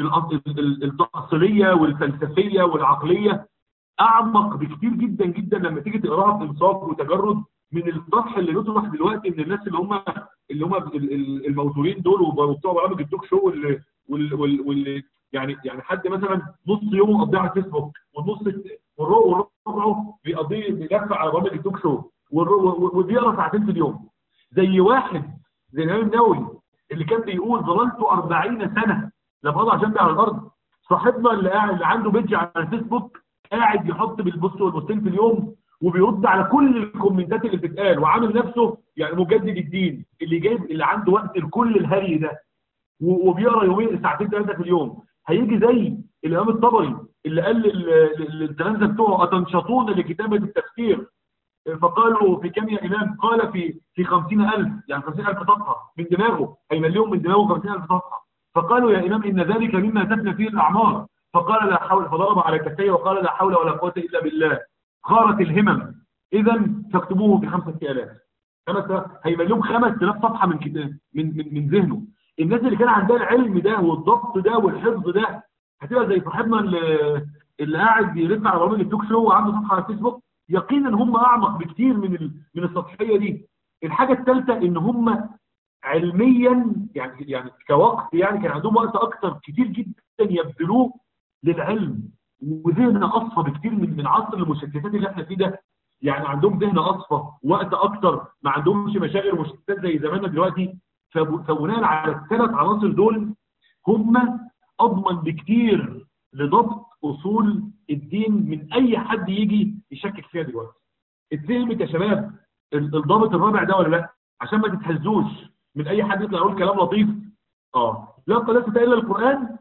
التأصيليه والفلسفيه والعقليه اعمق بكتير جدا جدا لما تيجي تقراها بانصاف وتجرد من الطرح اللي يطرح دلوقتي من الناس اللي هم اللي هم الموتورين دول وبتوع برامج التوك شو واللي واللي يعني يعني حد مثلا نص يومه مقضيه على الفيسبوك والنص وربعه بيقضيه بيلف على برامج التوك شو وبيقرا ساعتين في اليوم. زي واحد زي الامام النووي اللي كان بيقول ظللت أربعين سنه لم اضع جنبي على الارض. صاحبنا اللي قاعد اللي عنده بيدج على الفيسبوك قاعد يحط بالبوست والبوستين في اليوم وبيرد على كل الكومنتات اللي بتتقال وعامل نفسه يعني مجدد الدين اللي جايب اللي عنده وقت لكل الهري ده وبيقرا يومين ساعتين ثلاثه في اليوم. هيجي زي الامام الطبري اللي قال للتلامذه بتوعه اتنشطون لكتابه التفسير فقالوا في كم يا امام؟ قال في في خمسين ألف، يعني خمسين ألف صفحه من دماغه، هيمليهم من دماغه خمسين ألف صفحه. فقالوا يا امام ان ذلك مما تفنى فيه الاعمار. فقال لا حول، فضرب على كفيه وقال لا حول ولا قوه الا بالله. خارت الهمم اذا فاكتبوه بخمسة آلاف. خمسة هيمليهم خمس آلاف صفحه من كتاب من من من ذهنه. الناس اللي كان عندها العلم ده والضبط ده والحفظ ده هتبقى زي صاحبنا اللي, اللي قاعد بيلف على برامج التوك شو وعنده صفحه على الفيسبوك. يقينا هم اعمق بكتير من ال... من السطحيه دي. الحاجه الثالثه ان هم علميا يعني يعني كوقت يعني كان عندهم وقت اكتر كتير جدا يبذلوه للعلم، وذهن اصفى بكتير من من عصر المشتتات اللي احنا فيه ده. يعني عندهم ذهن اصفى، وقت اكتر، ما عندهمش مشاغل ومشتتات زي زماننا دلوقتي. فبناء على الثلاث عناصر دول هم اضمن بكتير لضبط اصول الدين من اي حد يجي يشكك فيها دلوقتي. اتفهمت يا شباب الضابط الرابع ده ولا لا؟ عشان ما تتهزوش من اي حد يطلع يقول كلام لطيف. اه لا قداسه الا القران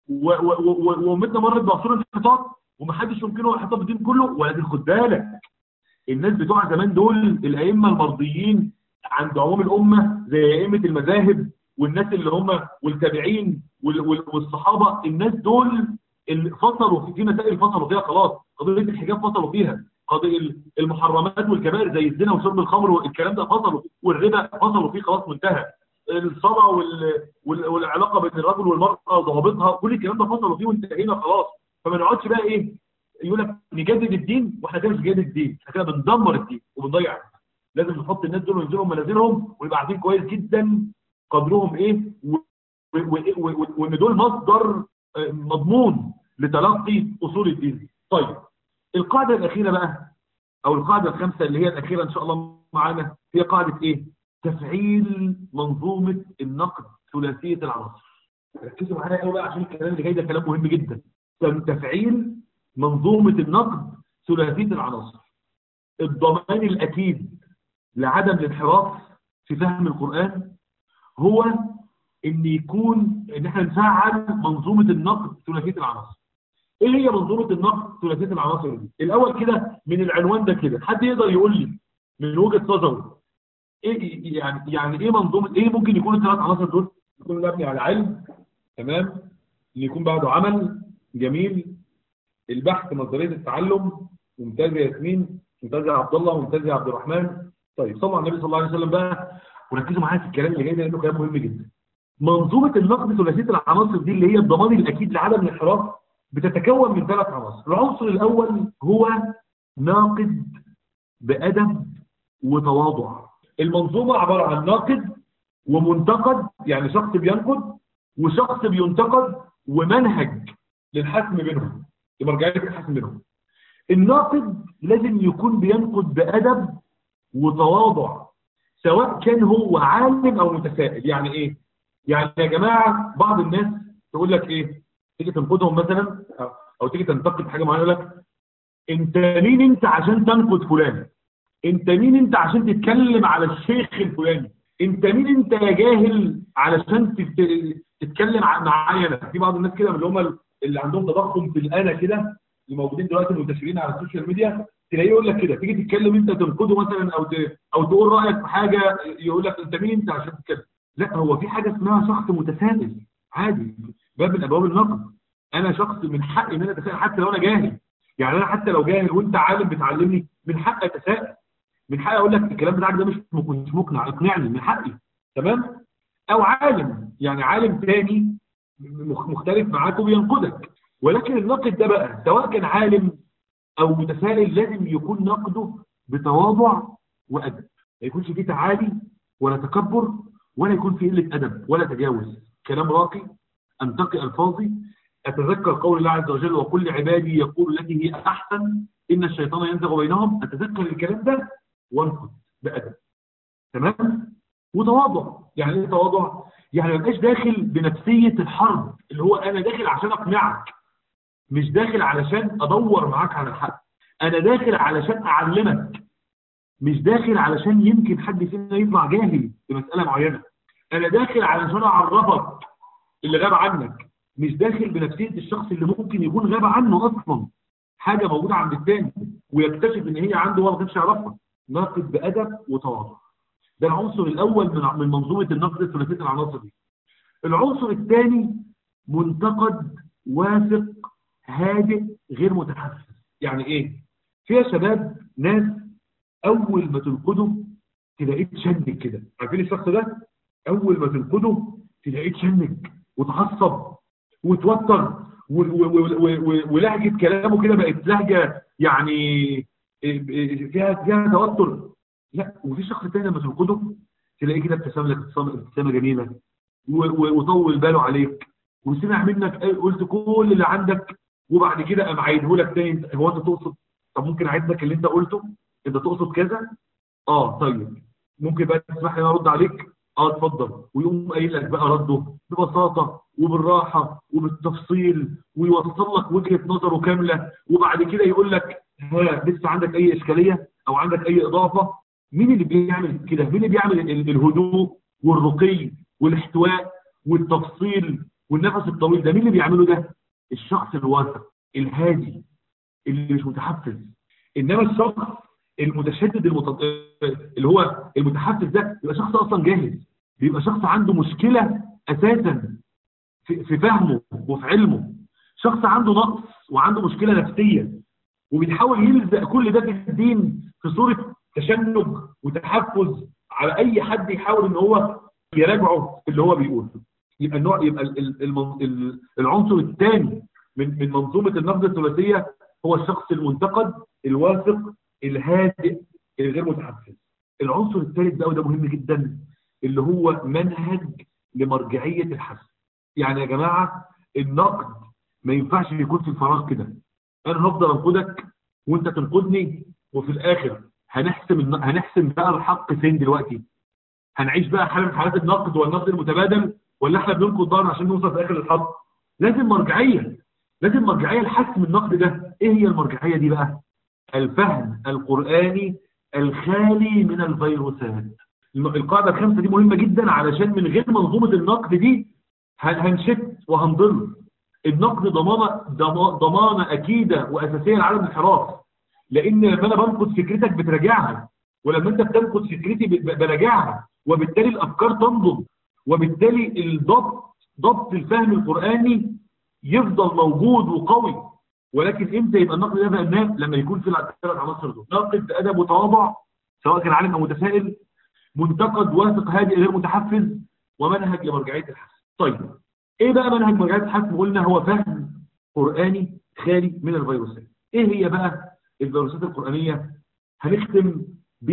وامتنا مرت بعصور الانحطاط ومحدش يمكنه الانحطاط بالدين كله. ولكن خد بالك الناس بتوع زمان دول الائمه المرضيين عند عموم الامه زي ائمه المذاهب والناس اللي هم والتابعين والصحابه، الناس دول اللي فصلوا في مسائل فصلوا فيها خلاص. قضيه الحجاب فصلوا فيها، قضيه المحرمات والكبائر زي الزنا وشرب الخمر والكلام ده فصلوا، والربا فصلوا فيه خلاص منتهى. الصلاه وال... وال... والعلاقه بين الرجل والمراه وضوابطها كل الكلام ده فصلوا فيه وانتهينا خلاص. فما نقعدش بقى ايه يقول لك نجدد الدين واحنا كده مش بنجدد الدين، احنا كده بندمر الدين وبنضيع. لازم نحط الناس دول وننزلهم منازلهم ونبقى عارفين كويس جدا قدرهم ايه، وان دول مصدر مضمون لتلقي اصول الدين. طيب القاعده الاخيره بقى، او القاعده الخامسه اللي هي الاخيره ان شاء الله معانا، هي قاعده ايه؟ تفعيل منظومه النقد ثلاثيه العناصر. ركزوا معايا قوي بقى عشان الكلام اللي جاي ده كلام مهم جدا. تفعيل منظومه النقد ثلاثيه العناصر. الضمان الاكيد لعدم الانحراف في فهم القرآن هو ان يكون ان احنا نفعل منظومه النقد ثلاثيه العناصر. ايه هي منظومه النقد ثلاثيه العناصر دي؟ الاول كده من العنوان ده كده، حد يقدر يقول لي من وجهه نظره ايه يعني يعني ايه منظومه، ايه ممكن يكون الثلاث عناصر دول؟ يكون مبني على علم، تمام، ان يكون بعده عمل، جميل، البحث نظريه التعلم، ممتاز يا ياسمين، ممتاز يا عبد الله، ممتاز يا عبد الرحمن. طيب صلوا على النبي صلى الله عليه وسلم بقى وركزوا معايا في الكلام اللي جاي ده لانه كلام مهم جدا. منظومه النقد ثلاثيه العناصر دي اللي هي الضمان الاكيد لعدم الانحراف بتتكون من ثلاث عناصر. العنصر الاول هو ناقد بادب وتواضع. المنظومه عباره عن ناقد ومنتقد، يعني شخص بينقد وشخص بينتقد ومنهج للحسم بينهم، لمرجعيه الحسم بينهم. الناقد لازم يكون بينقد بادب وتواضع، سواء كان هو عالم او متسائل. يعني ايه؟ يعني يا جماعه بعض الناس تقول لك ايه؟ تيجي تنقدهم مثلا او تيجي تنتقد حاجه معينه، يقول لك انت مين انت عشان تنقد فلان؟ انت مين انت عشان تتكلم على الشيخ الفلاني؟ انت مين انت يا جاهل علشان تتكلم معايا انا؟ في بعض الناس كده من اللي هم اللي عندهم تضخم في الانا كده، اللي موجودين دلوقتي منتشرين على السوشيال ميديا، تلاقيه يقول لك كده، تيجي تتكلم انت تنقده مثلا او او تقول رايك في حاجه، يقول لك انت مين انت عشان تتكلم؟ لا، هو في حاجه اسمها شخص متسائل عادي، باب من ابواب النقد. انا شخص من حقي ان انا اتساءل حتى لو انا جاهل. يعني انا حتى لو جاهل وانت عالم بتعلمني، من حقي اتساءل، من حقي اقول لك الكلام بتاعك ده مش مش مقنع، اقنعني، من حقي، تمام؟ او عالم، يعني عالم تاني مختلف معاك وبينقدك. ولكن الناقد ده بقى سواء كان عالم او متسائل لازم يكون نقده بتواضع وادب، ما يكونش فيه تعالي ولا تكبر، ولا يكون فيه قله ادب ولا تجاوز. كلام راقي، انتقي الفاظي، اتذكر قول الله عز وجل وكل عبادي يقول التي هي احسن ان الشيطان ينزغ بينهم. اتذكر الكلام ده وانقد بادب، تمام؟ وتواضع. يعني ايه تواضع؟ يعني ما بقاش داخل بنفسيه الحرب، اللي هو انا داخل عشان اقنعك، مش داخل علشان ادور معاك على الحق، انا داخل علشان اعلمك، مش داخل علشان يمكن حد فينا يطلع جاهل في مساله معينه، انا داخل علشان اعرفك اللي غاب عنك، مش داخل بنفسيه الشخص اللي ممكن يكون غاب عنه اصلا حاجه موجوده عند الثاني ويكتشف ان هي عنده وهو ما كانش يعرفها. ناقد بادب وتواضع، ده العنصر الاول من من منظومه النقد الثلاثيه العناصر دي. العنصر الثاني منتقد واثق هادئ غير متحفز. يعني ايه؟ فيها شباب ناس اول ما تنقده تلاقيه تشنج كده، عارفين الشخص ده؟ اول ما تنقده تلاقيه تشنج وتعصب وتوتر، ولهجه كلامه كده بقت لهجه يعني فيها فيها توتر. لا، وفي شخص تاني لما تنقده تلاقيه كده ابتسم لك ابتسامه جميله وطول باله عليك وسمع منك قلت كل اللي عندك، وبعد كده قام عايده لك تاني. هو انت تقصد؟ طب ممكن اعيد لك اللي انت قلته؟ انت تقصد كذا؟ اه طيب ممكن بقى تسمح لي انا ارد عليك؟ اه اتفضل. ويقوم قايل لك بقى رده ببساطه وبالراحه وبالتفصيل ويوصل لك وجهه نظره كامله، وبعد كده يقول لك ها لسه عندك اي اشكاليه او عندك اي اضافه؟ مين اللي بيعمل كده؟ مين اللي بيعمل الهدوء والرقي والاحتواء والتفصيل والنفس الطويل ده؟ مين اللي بيعمله ده؟ الشخص الواثق الهادي اللي مش متحفز. انما الشخص المتشدد المت... اللي هو المتحفز ده بيبقى شخص اصلا جاهز، بيبقى شخص عنده مشكله اساسا في, في فهمه وفي علمه، شخص عنده نقص وعنده مشكله نفسيه وبيحاول يلزق كل ده في الدين في صوره تشنج وتحفز على اي حد يحاول ان هو يراجعه في اللي هو بيقوله. يبقى النوع يبقى العنصر الثاني من من منظومه النقد الثلاثيه هو الشخص المنتقد الواثق الهادئ الغير متحفز. العنصر الثالث بقى وده مهم جدا، اللي هو منهج لمرجعيه الحسن. يعني يا جماعه النقد ما ينفعش يكون في الفراغ كده، انا هفضل انقدك وانت تنقدني، وفي الاخر هنحسم هنحسم بقى الحق فين دلوقتي؟ هنعيش بقى حاله من حالات النقد والنقد المتبادل، ولا احنا بننقد بعض عشان نوصل في الاخر للحق؟ لازم مرجعيه، لازم مرجعيه لحسم النقد ده. ايه هي المرجعيه دي بقى؟ الفهم القرآني الخالي من الفيروسات. القاعدة الخامسة دي مهمة جدا، علشان من غير منظومة النقد دي هنشت وهنضل. النقد ضمانة ضمانة أكيدة وأساسية لعدم الانحراف، لأن لما أنا بنقد فكرتك بتراجعها، ولما أنت بتنقد فكرتي براجعها، وبالتالي الأفكار تنضج، وبالتالي الضبط ضبط الفهم القرآني يفضل موجود وقوي. ولكن امتى يبقى النقد ده بناء؟ لما يكون في الثلاث عناصر دول: ناقد بادب وتواضع سواء كان عالم او متسائل، منتقد واثق هادئ غير متحفز، ومنهج لمرجعيه الحسن. طيب ايه بقى منهج مرجعيه الحسن؟ قلنا هو فهم قراني خالي من الفيروسات. ايه هي بقى الفيروسات القرانيه؟ هنختم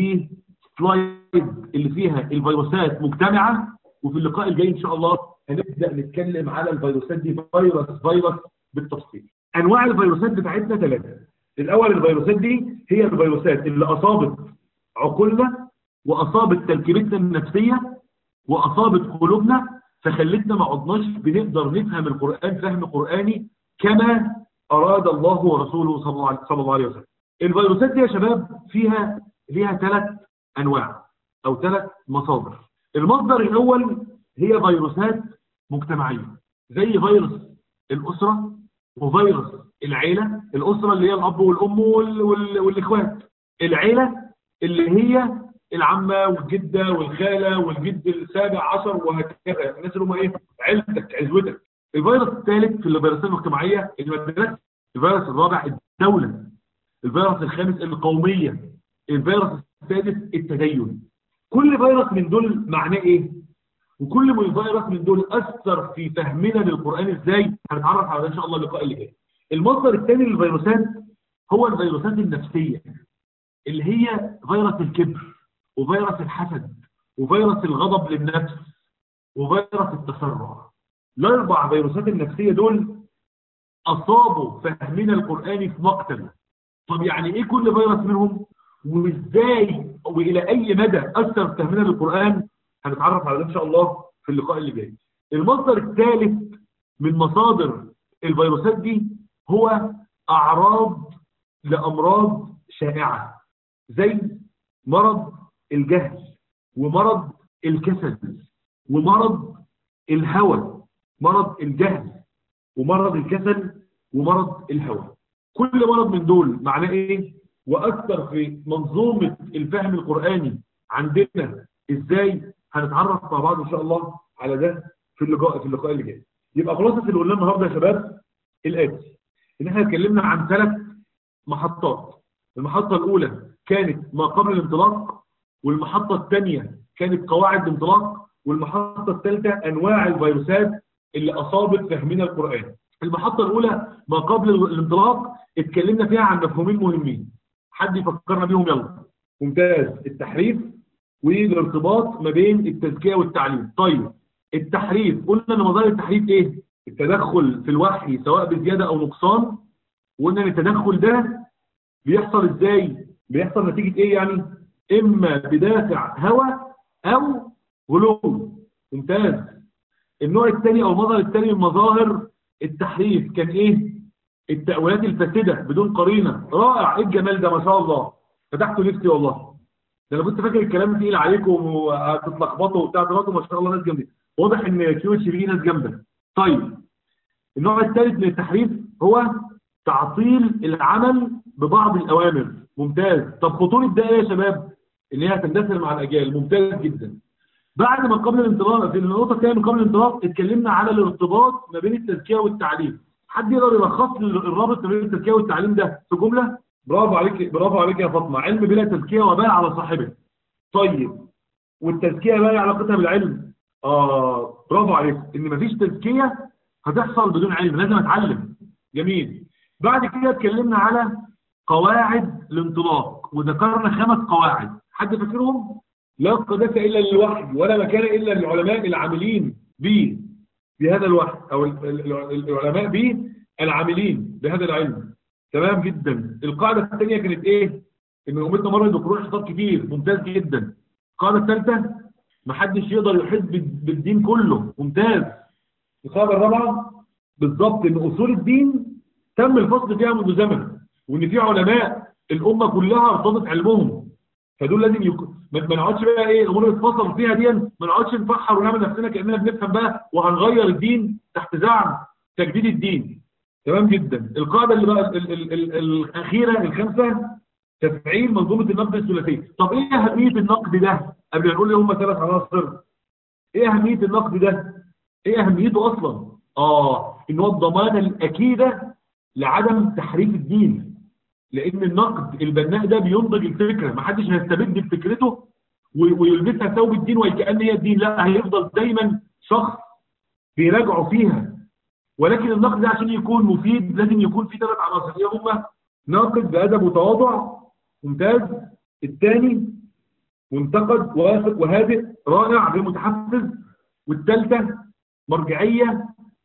بسلايد اللي فيها الفيروسات مجتمعه، وفي اللقاء الجاي ان شاء الله هنبدا نتكلم على الفيروسات دي فيروس فيروس بالتفصيل. انواع الفيروسات بتاعتنا ثلاثه. الاول الفيروسات دي هي الفيروسات اللي اصابت عقولنا، واصابت تركيبتنا النفسيه، واصابت قلوبنا، فخلتنا ما عدناش بنقدر نفهم القران فهم قراني كما اراد الله ورسوله صلى الله عليه وسلم. الفيروسات دي يا شباب فيها ليها ثلاث انواع او ثلاث مصادر. المصدر الاول هي فيروسات مجتمعيه، زي فيروس الاسره وفيروس العيله. الاسره اللي هي الاب والام وال... وال... والاخوات. العيله اللي هي العمه والجده والخاله والجد السابع عشر وهكذا، الناس اللي هم ايه؟ عيلتك عزوتك. الفيروس الثالث في الفيروسات المجتمعيه المدرسه. الفيروس الرابع الدوله. الفيروس الخامس القوميه. الفيروس السادس التدين. كل فيروس من دول معناه ايه؟ وكل فيروس من دول اثر في فهمنا للقران ازاي؟ هنتعرف على ان شاء الله اللقاء اللي جاي. المصدر الثاني للفيروسات هو الفيروسات النفسيه، اللي هي فيروس الكبر، وفيروس الحسد، وفيروس الغضب للنفس، وفيروس التسرع. الاربع فيروسات النفسيه دول اصابوا فهمنا القراني في مقتل. طب يعني ايه كل فيروس منهم؟ وازاي والى اي مدى اثر فهمنا للقران؟ هنتعرف على ده ان شاء الله في اللقاء اللي جاي. المصدر الثالث من مصادر الفيروسات دي هو اعراض لامراض شائعه، زي مرض الجهل، ومرض الكسل، ومرض الهوى. مرض الجهل ومرض الكسل ومرض الهوى. كل مرض من دول معناه ايه؟ واثر في منظومه الفهم القراني عندنا ازاي؟ هنتعرف مع بعض ان شاء الله على ده في اللقاء في اللقاء اللي جاي. يبقى خلاصه اللي قلناه النهارده يا شباب الاتي: ان احنا اتكلمنا عن ثلاث محطات. المحطه الاولى كانت ما قبل الانطلاق، والمحطه الثانيه كانت قواعد الانطلاق، والمحطه الثالثه انواع الفيروسات اللي اصابت فهمنا القراني. المحطه الاولى ما قبل الانطلاق اتكلمنا فيها عن مفهومين مهمين، حد يفكرنا بيهم؟ يلا. ممتاز. التحريف والارتباط ما بين التزكيه والتعليم. طيب التحريف قلنا ان مظاهر التحريف ايه؟ التدخل في الوحي سواء بزياده او نقصان، وقلنا ان التدخل ده بيحصل ازاي؟ بيحصل نتيجه ايه يعني؟ اما بدافع هوى او غلو. ممتاز. النوع الثاني او المظهر الثاني من مظاهر التحريف كان ايه؟ التأويلات الفاسده بدون قرينه. رائع، ايه الجمال ده، ما شاء الله، فتحتوا نفسي والله. ده انا كنت فاكر الكلام تقيل عليكم وهتتلخبطوا وبتاع، طلعتوا ما شاء الله ناس جامده. واضح ان كيو اتش بي ناس جامده. طيب النوع الثالث من التحريف هو تعطيل العمل ببعض الاوامر. ممتاز. طب خطوره ده ايه يا شباب؟ ان هي هتندثر مع الاجيال. ممتاز جدا. بعد ما قبل الانطلاق في النقطه الثانيه من قبل الانطلاق اتكلمنا على الارتباط ما بين التزكيه والتعليم. حد يقدر يلخص لي الرابط ما بين التزكيه والتعليم ده في جمله؟ برافو عليك، برافو عليك يا فاطمه. علم بلا تزكيه وبال على صاحبه. طيب والتزكيه بقى ايه علاقتها بالعلم؟ اه برافو عليك، ان مفيش تزكيه هتحصل بدون علم، لازم اتعلم. جميل. بعد كده اتكلمنا على قواعد الانطلاق وذكرنا خمس قواعد. حد فاكرهم؟ لا قداسة إلا للوحي ولا مكان إلا للعلماء العاملين به بهذا الوحي، أو العلماء به العاملين بهذا العلم. تمام جدا. القاعدة الثانية كانت إيه؟ إن أمتنا مرة بقروء حصاد كتير، ممتاز جدا. القاعدة الثالثة محدش يقدر يحيط بالدين كله، ممتاز. القاعدة الرابعة بالظبط إن أصول الدين تم الفصل فيها منذ زمن، وإن في علماء الأمة كلها ارتضت علمهم، فدول لازم يكون ما نقعدش بقى ايه الامور اللي اتفصل فيها دي، ما نقعدش نفحر ونعمل نفسنا كاننا بنفهم بقى وهنغير الدين تحت زعم تجديد الدين. تمام جدا. القاعده اللي بقى ال ال ال الاخيره الخامسه تفعيل منظومه النقد الثلاثيه. طب ايه اهميه النقد ده؟ قبل ما نقول هم ثلاث عناصر، ايه اهميه النقد ده؟ ايه اهميته اصلا؟ اه ان هو الضمانه الاكيده لعدم تحريف الدين. لان النقد البناء ده بينضج الفكره، ما حدش هيستبد بفكرته ويلبسها ثوب الدين وكأن هي الدين، لا، هيفضل دايما شخص بيراجعوا فيها. ولكن النقد ده عشان يكون مفيد لازم يكون فيه ثلاث عناصر، ايه هما؟ ناقد بأدب وتواضع، ممتاز. الثاني منتقد واثق وهادئ رائع غير متحفز. والثالثه مرجعيه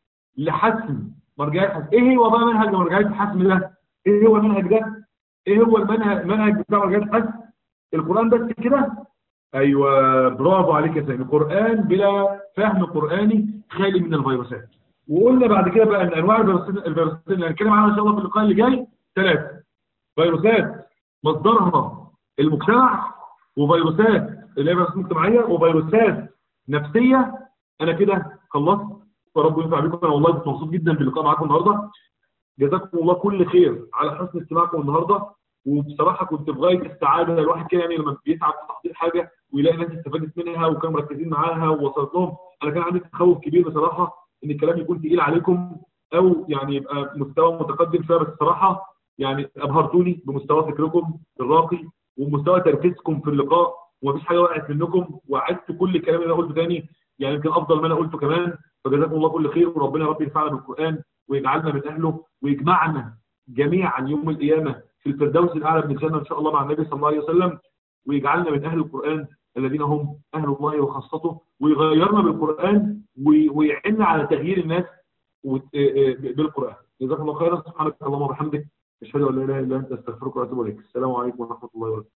لحسم، مرجعيه حسم. ايه هو بقى منهج مرجعيه الحسم ده؟ ايه هو المنهج ده؟ ايه هو المنهج المنهج بتاع مرجعيه الحسم؟ القران بس كده؟ ايوه، برافو عليك يا سامي. قران بلا فهم قراني خالي من الفيروسات. وقلنا بعد كده بقى ان انواع الفيروسات الفيروسات اللي هنتكلم عنها ان شاء الله في اللقاء اللي جاي ثلاثه. فيروسات مصدرها المجتمع، وفيروسات اللي هي فيروسات مجتمعيه، وفيروسات نفسيه. انا كده خلصت، ورب ينفع بكم. انا والله كنت مبسوط جدا باللقاء معاكم النهارده. جزاكم الله كل خير على حسن استماعكم النهارده. وبصراحه كنت في غايه السعاده. الواحد كده يعني لما بيتعب في تحضير حاجه ويلاقي ناس استفادت منها وكانوا مركزين معاها ووصلت لهم. انا كان عندي تخوف كبير بصراحه ان الكلام يكون تقيل عليكم او يعني يبقى مستوى متقدم شويه، بس الصراحه يعني ابهرتوني بمستوى فكركم الراقي ومستوى تركيزكم في اللقاء، ومفيش حاجه وقعت منكم، وعدت كل الكلام اللي انا قلته تاني يعني يمكن افضل ما انا قلته كمان. فجزاكم الله كل خير، وربنا يا رب ينفعنا بالقران ويجعلنا من اهله، ويجمعنا جميعا يوم القيامه في الفردوس الاعلى من الجنه ان شاء الله مع النبي صلى الله عليه وسلم، ويجعلنا من اهل القران الذين هم اهل الله وخاصته، ويغيرنا بالقران ويعنا على تغيير الناس بالقران. جزاكم الله خيرا. سبحانك اللهم وبحمدك، اشهد ان لا اله الا انت، استغفرك واتوب اليك. السلام عليكم ورحمه الله وبركاته.